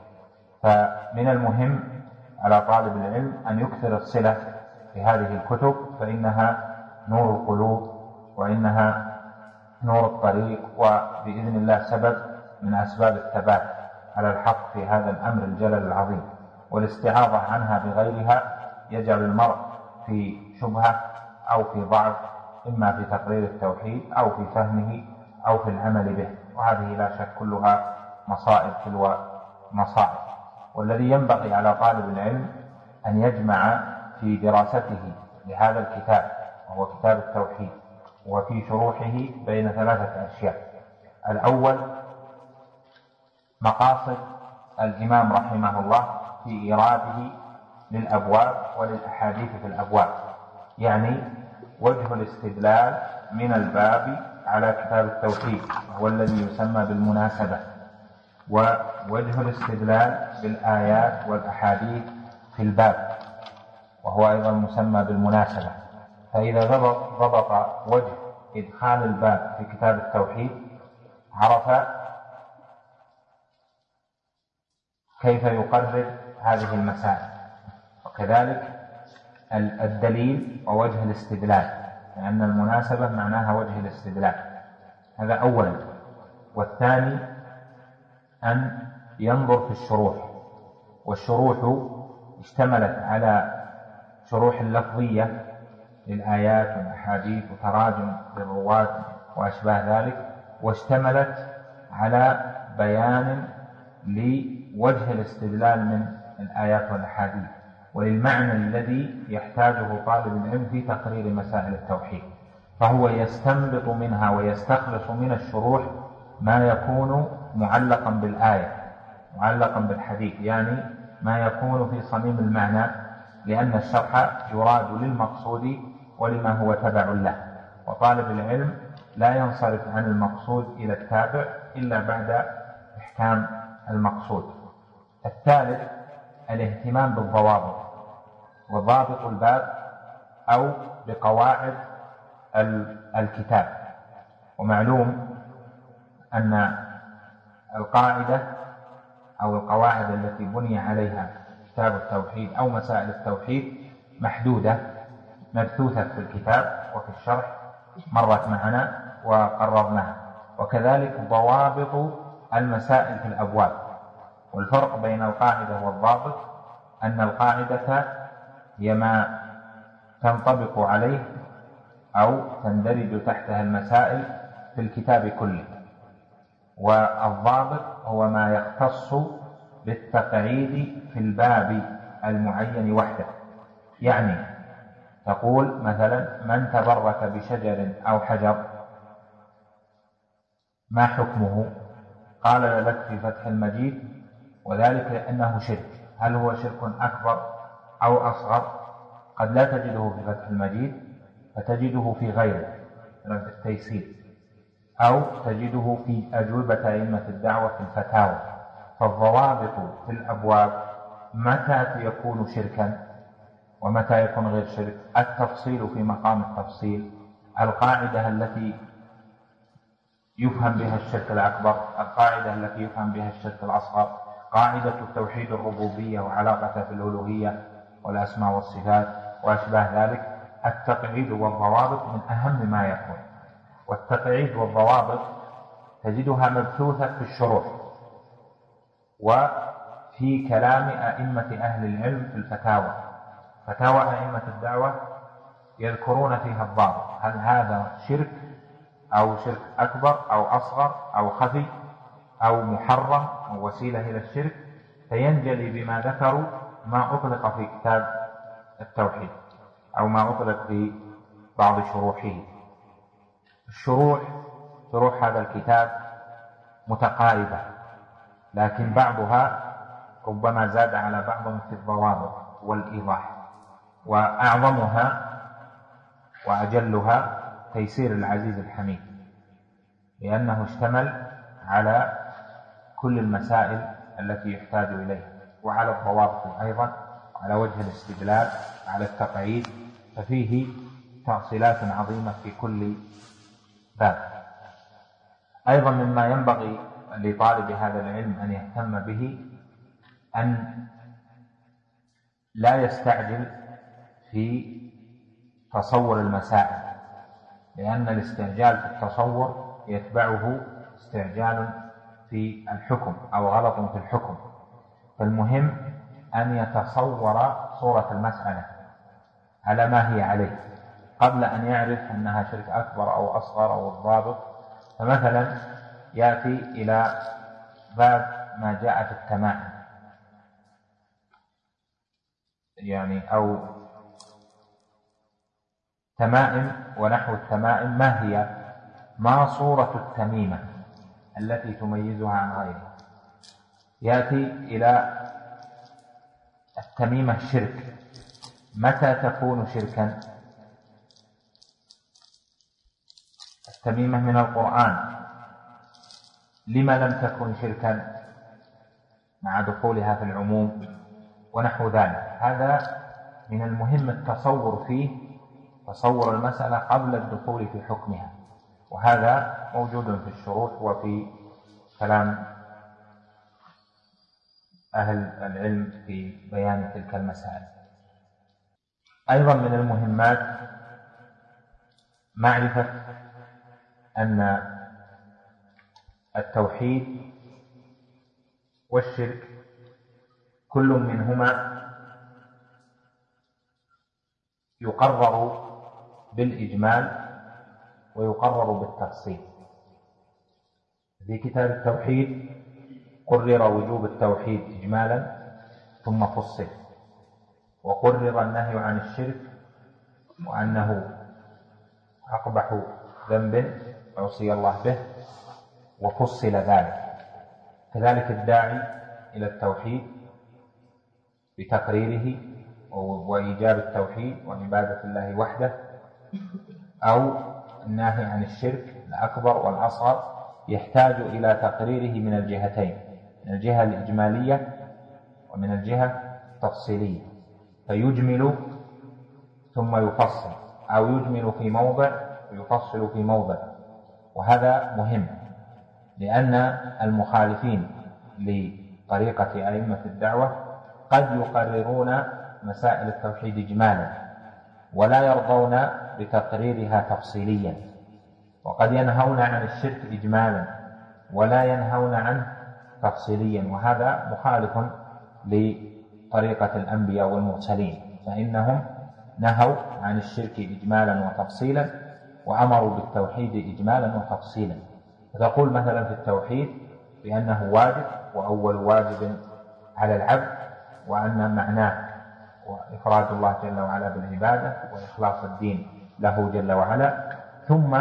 فمن المهم على طالب العلم أن يكثر الصلة بهذه الكتب، فإنها نور القلوب وإنها نور الطريق، وبإذن الله سبب من أسباب الثبات على الحق في هذا الأمر الجلل العظيم. والاستعاضة عنها بغيرها يجعل المرء في شبهة أو في ضعف، إما في تقرير التوحيد أو في فهمه أو في العمل به، وهذه لا شك كلها مصائب تلو مصائب. والذي ينبغي على طالب العلم أن يجمع في دراسته لهذا الكتاب وهو كتاب التوحيد وفي شروحه بين ثلاثة أشياء. الأول مقاصد الإمام رحمه الله في إيراده للأبواب وللأحاديث في الأبواب، يعني وجه الاستدلال من الباب على كتاب التوحيد وهو الذي يسمى بالمناسبة، ووجه الاستدلال بالآيات والأحاديث في الباب وهو أيضا مسمى بالمناسبة. فإذا ضبط, ضبط وجه إدخال الباب في كتاب التوحيد عرف كيف يقرر هذه المسائل، وكذلك الدليل ووجه الاستدلال، لأن المناسبة معناها وجه الاستدلال. هذا أولا. والثاني أن ينظر في الشروح، والشروح اشتملت على شروح اللفظية للآيات والأحاديث وتراجم للرواة وأشباه ذلك، واشتملت على بيان لوجه الاستدلال من الآيات والأحاديث وللمعنى الذي يحتاجه طالب العلم في تقرير مسائل التوحيد، فهو يستنبط منها ويستخلص من الشروح ما يكون معلقا بالآية معلقا بالحديث، يعني ما يكون في صميم المعنى، لأن الشرح يراد للمقصود ولما هو تبع له، وطالب العلم لا ينصرف عن المقصود إلى التابع إلا بعد إحكام المقصود. الثالث الاهتمام بالضوابط وضابط الباب أو بقواعد الكتاب. ومعلوم أن القاعدة أو القواعد التي بني عليها كتاب التوحيد أو مسائل التوحيد محدودة مبثوثة في الكتاب وفي الشرح مرت معنا وقررناها، وكذلك ضوابط المسائل في الأبواب. والفرق بين القاعدة والضابط أن القاعدة هي ما تنطبق عليه أو تندرج تحتها المسائل في الكتاب كله، والضابط هو ما يختص بالتقعيد في الباب المعين وحده. يعني تقول مثلا من تبرك بشجر أو حجر ما حكمه؟ قال لك في فتح المجيد وذلك لأنه شرك. هل هو شرك أكبر أو أصغر؟ قد لا تجده في فتح المجيد فتجده في غيره في التيسير، أو تجده في أجوبة أئمة الدعوة في الفتاوى. فالضوابط في الأبواب متى يكون شركا ومتى يكون غير شرك، التفصيل في مقام التفصيل، القاعدة التي يفهم بها الشرك الأكبر، القاعدة التي يفهم بها الشرك الأصغر، قاعدة توحيد الربوبية وعلاقتها في الألوهية والأسماء والصفات وأشباه ذلك. التقعيد والضوابط من أهم ما يكون، والتقعيد والضوابط تجدها مبثوثة في الشروح وفي كلام أئمة أهل العلم في الفتاوى. فتاوى أئمة الدعوة يذكرون فيها الضابط، هل هذا شرك أو شرك أكبر أو أصغر أو خفي أو محرم أو وسيلة إلى الشرك، فينجلي بما ذكروا ما أطلق في كتاب التوحيد أو ما أطلق في بعض شروحه. الشروح شروح هذا الكتاب متقاربة، لكن بعضها ربما زاد على بعض في الضوابط والإيضاح، وأعظمها وأجلها تيسير العزيز الحميد، لأنه اشتمل على كل المسائل التي يحتاج إليها، وعلى الضوابط أيضا، على وجه الاستدلال، على التقعيد، ففيه تفصيلات عظيمة في كل باب. أيضا مما ينبغي لطالب هذا العلم أن يهتم به أن لا يستعجل في تصور المسائل، لأن الاستعجال في التصور يتبعه استعجال في الحكم أو غلط في الحكم. فالمهم أن يتصور صورة المسألة على ما هي عليه قبل أن يعرف أنها شرك أكبر أو أصغر أو الضابط. فمثلا يأتي إلى باب ما جاء في التمائم، يعني أو تمائم ونحو التمائم، ما هي ما صورة التميمة التي تميزها عن غيرها. يأتي إلى التميمة الشرك، متى تكون شركا؟ التميمة من القرآن لما لم تكن شركا مع دخولها في العموم ونحو ذلك. هذا من المهم التصور فيه، تصور المسألة قبل الدخول في حكمها، وهذا موجود في الشروح وفي كلام أهل العلم في بيان تلك المسائل. أيضا من المهمات معرفة أن التوحيد والشرك كل منهما يقرر بالإجمال ويقرر بالتفصيل. في كتاب التوحيد قرر وجوب التوحيد إجمالا ثم فصل، وقرر النهي عن الشرك وأنه أقبح ذنب عصي الله به وفصل ذلك. كذلك الداعي إلى التوحيد بتقريره وإيجاب التوحيد وعبادة الله وحده، أو الناهي عن الشرك الأكبر والأصغر، يحتاج إلى تقريره من الجهتين، من الجهة الإجمالية ومن الجهة التفصيلية، فيجمل ثم يفصل، أو يجمل في موضع ويفصل في موضع. وهذا مهم، لأن المخالفين لطريقة أئمة الدعوة قد يقررون مسائل التوحيد إجمالا ولا يرضون بتقريرها تفصيليا، وقد ينهون عن الشرك إجمالا ولا ينهون عنه تفصيليا، وهذا مخالف لطريقة الأنبياء والمرسلين، فإنهم نهوا عن الشرك إجمالا وتفصيلا وأمروا بالتوحيد إجمالا وتفصيلا. فتقول مثلا في التوحيد بأنه واجب وأول واجب على العبد، وأن معناه وإفراد الله جل وعلا بالعبادة وإخلاص الدين له جل وعلا، ثم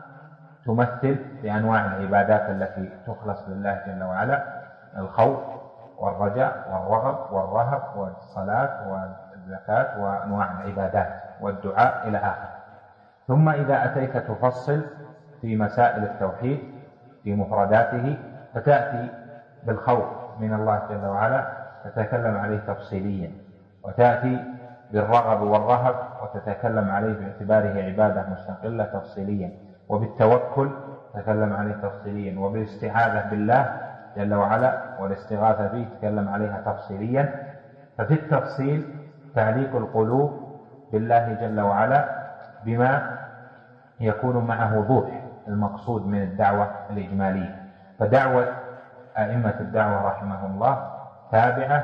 تمثل بأنواع العبادات التي تخلص لله جل وعلا: الخوف والرجاء والرغب والرهب والصلاة والزكاة وأنواع العبادات والدعاء إلى آخره. ثم إذا أتيت تفصل في مسائل التوحيد في مفرداته، فتأتي بالخوف من الله جل وعلا تتكلم عليه تفصيليا، وتأتي بالرغب والرهب وتتكلم عليه باعتباره عبادة مستقلة تفصيليا، وبالتوكل تتكلم عليه تفصيليا، وبالاستعاذة بالله جل وعلا والاستغاثة به تتكلم عليها تفصيليا. ففي التفصيل تعليق القلوب بالله جل وعلا بما يكون معه وضوح المقصود من الدعوة الإجمالية. فدعوة أئمة الدعوة رحمه الله تابعة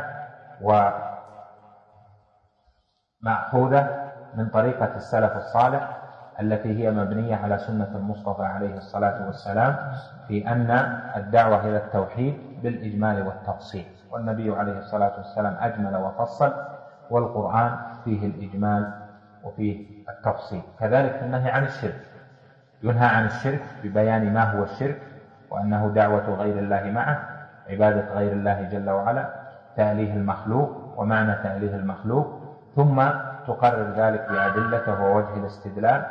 ومأخوذة من طريقة السلف الصالح التي هي مبنية على سنة المصطفى عليه الصلاة والسلام في أن الدعوة إلى التوحيد بالإجمال والتفصيل، والنبي عليه الصلاة والسلام أجمل وفصل، والقرآن فيه الإجمال وفيه التفصيل. كذلك النهي عن الشرك، ينهى عن الشرك ببيان ما هو الشرك، وأنه دعوة غير الله معه، عبادة غير الله جل وعلا، تأليه المخلوق ومعنى تأليه المخلوق، ثم تقرر ذلك بأدلته ووجه الاستدلال،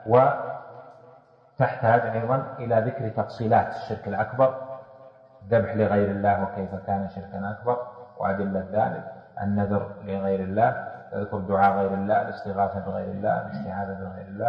وتحتاج أيضا إلى ذكر تفصيلات الشرك الأكبر، الذبح لغير الله وكيف كان شركا أكبر وأدلة ذلك، النذر لغير الله، تذكر دعاء غير الله، الاستغاثة بغير الله، الاستعاذة بغير الله،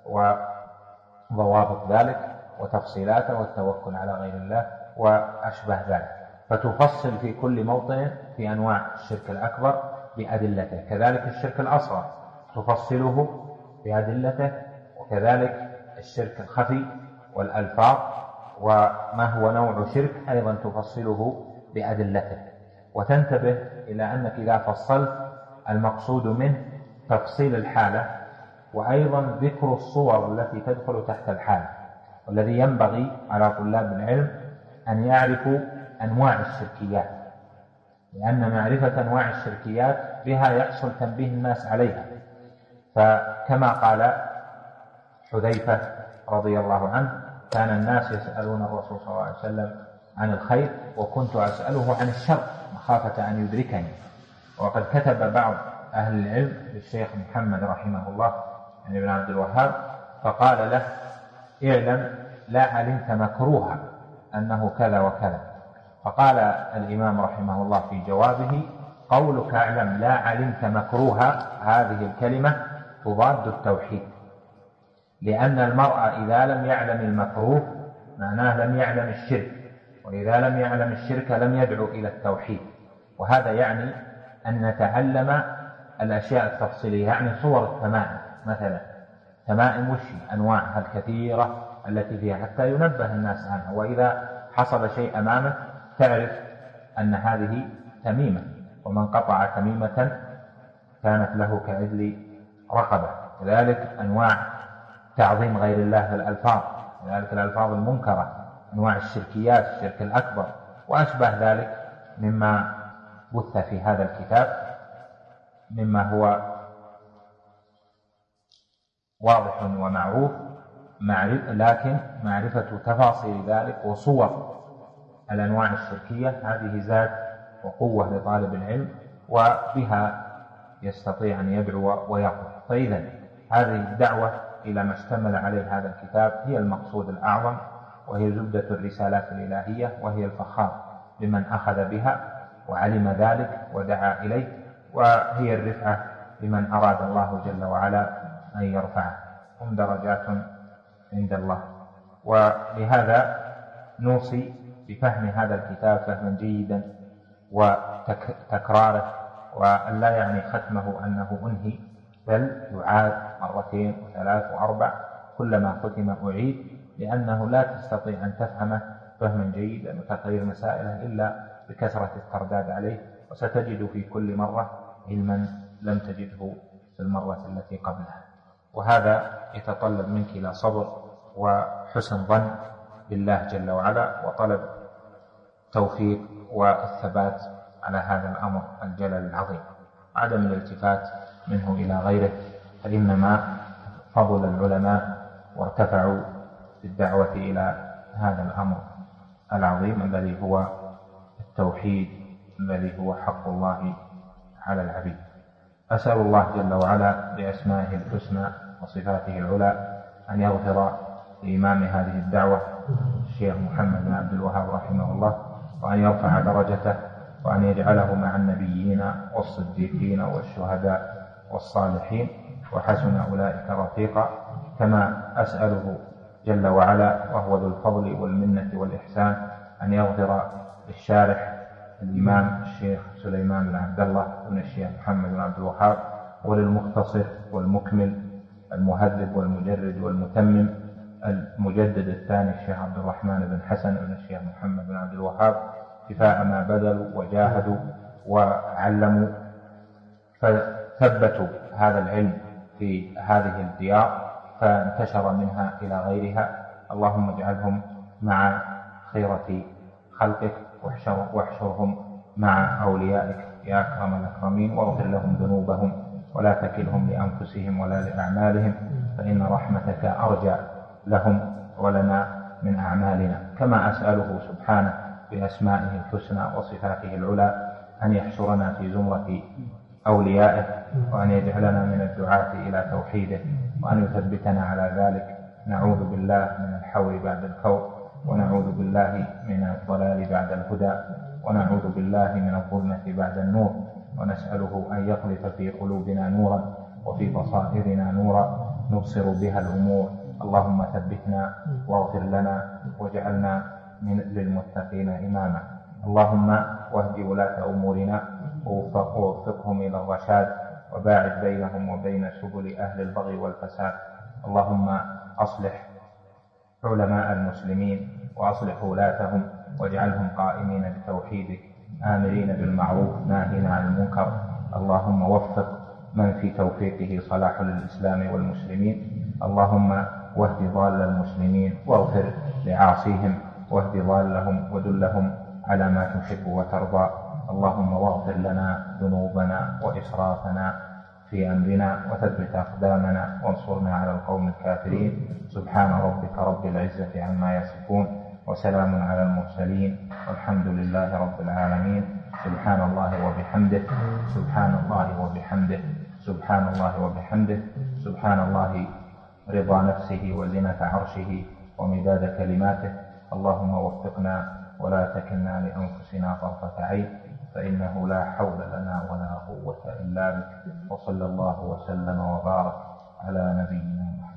وضوابط ذلك وتفصيلاته، والتوكل على غير الله وأشبه ذلك. فتفصل في كل موطن في أنواع الشرك الأكبر بأدلته. كذلك الشرك الأصغر تفصله بأدلته، وكذلك الشرك الخفي والألفاظ وما هو نوع شرك أيضا تفصله بأدلته. وتنتبه إلى أنك إذا فصلت المقصود منه تفصيل الحالة، وأيضا ذكر الصور التي تدخل تحت الحالة. والذي ينبغي على طلاب العلم أن يعرفوا أنواع الشركيات، لأن معرفة أنواع الشركيات بها يحصل تنبيه الناس عليها. فكما قال حذيفة رضي الله عنه: كان الناس يسألون الرسول صلى الله عليه وسلم عن الخير وكنت أسأله عن الشر مخافة أن يدركني. وقد كتب بعض أهل العلم للشيخ محمد رحمه الله يعني ابن عبد الوهاب فقال له: اعلم لا علمت مكروها أنه كذا وكذا. فقال الإمام رحمه الله في جوابه: قولك اعلم لا علمت مكروها هذه الكلمة تضاد التوحيد، لأن المرء إذا لم يعلم المكروه معناه لم يعلم الشرك، وإذا لم يعلم الشرك لم يدعو إلى التوحيد. وهذا يعني أن نتعلم الأشياء التفصيلية، يعني صور التمائم مثلا، تمائم وش أنواعها الكثيرة التي فيها حتى ينبه الناس عنها، وإذا حصل شيء أمامك تعرف أن هذه تميمة، ومن قطع تميمة كانت له كعدل رقبة. كذلك أنواع تعظيم غير الله في الألفاظ، كذلك الألفاظ المنكرة، أنواع الشركيات، الشرك الأكبر، وأشبه ذلك مما بث في هذا الكتاب مما هو واضح ومعروف، لكن معرفة تفاصيل ذلك وصور الأنواع الشركية هذه زاد وقوة لطالب العلم، وبها يستطيع أن يدعو ويقوى. فإذا هذه الدعوة إلى ما اشتمل عليه هذا الكتاب هي المقصود الأعظم، وهي زبدة الرسالات الإلهية، وهي الفخار بمن أخذ بها وعلم ذلك ودعا إليه، وهي الرفعة لمن أراد الله جل وعلا أن يرفعه، هم درجات عند الله. ولهذا نوصي بفهم هذا الكتاب فهما جيدا وتكراره، وأن لا يعني ختمه أنه أنهي، بل يعاد مرتين وثلاث وأربع، كلما ختم أعيد، لأنه لا تستطيع أن تفهمه فهما جيدا وتقرير مسائله إلا بكثرة الترداد عليه، وستجد في كل مرة علما لم تجده في المرة التي قبلها. وهذا يتطلب منك إلى صبر وحسن ظن بالله جل وعلا، وطلب توفيق والثبات على هذا الأمر الجلل العظيم، عدم الالتفات منه إلى غيره، فإنما فضل العلماء وارتفعوا بالدعوة إلى هذا الأمر العظيم الذي هو التوحيد، الذي هو حق الله على العبيد. أسأل الله جل وعلا بأسمائه الحسنى وصفاته العلى أن يغفر لإمام هذه الدعوة الشيخ محمد بن عبد الوهاب رحمه الله، وأن يرفع درجته، وأن يجعله مع النبيين والصديقين والشهداء والصالحين، وحسن أولئك رفيقا. كما أسأله جل وعلا وهو ذو الفضل والمنة والإحسان أن يغفر للشارح الإمام الشيخ سليمان بن عبد الله بن الشيخ محمد بن عبد الوهاب، وللمختصر والمكمل المهذب والمجرد والمتمم المجدد الثاني الشيخ عبد الرحمن بن حسن بن الشيخ محمد بن عبد الوهاب، كفاء ما بذلوا وجاهدوا وعلموا فثبتوا هذا العلم في هذه الديار فانتشر منها إلى غيرها. اللهم اجعلهم مع خيرة خلقك، واحشرهم مع أوليائك يا أكرم الأكرمين، واغفر لهم ذنوبهم ولا تكلهم لأنفسهم ولا لأعمالهم، فإن رحمتك أرجى لهم ولنا من أعمالنا. كما أسأله سبحانه بأسمائه الحسنى وصفاته العلى أن يحشرنا في زمرة أوليائه، وأن يجعلنا من الدعاة إلى توحيده، وأن يثبتنا على ذلك. نعوذ بالله من الحول بعد الكور، ونعوذ بالله من الضلال بعد الهدى، ونعوذ بالله من الظلمة بعد النور، ونسأله أن يقذف في قلوبنا نورا وفي بصائرنا نورا نبصر بها الأمور. اللهم ثبتنا واغفر لنا واجعلنا من للمتقين إماما. اللهم واهد ولاة أمورنا ووفقهم إلى الرشاد، وباعد بينهم وبين سبل أهل البغي والفساد. اللهم أصلح علماء المسلمين وأصلح ولاتهم، واجعلهم قائمين بتوحيدك آمرين بالمعروف ناهين عن المنكر. اللهم وفق من في توفيقه صلاح للإسلام والمسلمين. اللهم واهد ضال المسلمين واغفر لعاصيهم، واهد ضالهم ودلهم على ما تحب وترضى. اللهم واغفر لنا ذنوبنا وإسرافنا في أمرنا، وثبت أقدامنا وانصرنا على القوم الكافرين. سبحان ربك رب العزة عما يصفون، وسلام على المرسلين، والحمد لله رب العالمين. سبحان الله وبحمده، سبحان الله وبحمده، سبحان الله وبحمده، سبحان الله رضا نفسه وزنة عرشه ومداد كلماته. اللهم وفقنا ولا تكلنا لأنفسنا طرفة عين، فإنه لا حول لنا ولا قوة إلا بك. وصلى الله وسلم وبارك على نبينا محمد.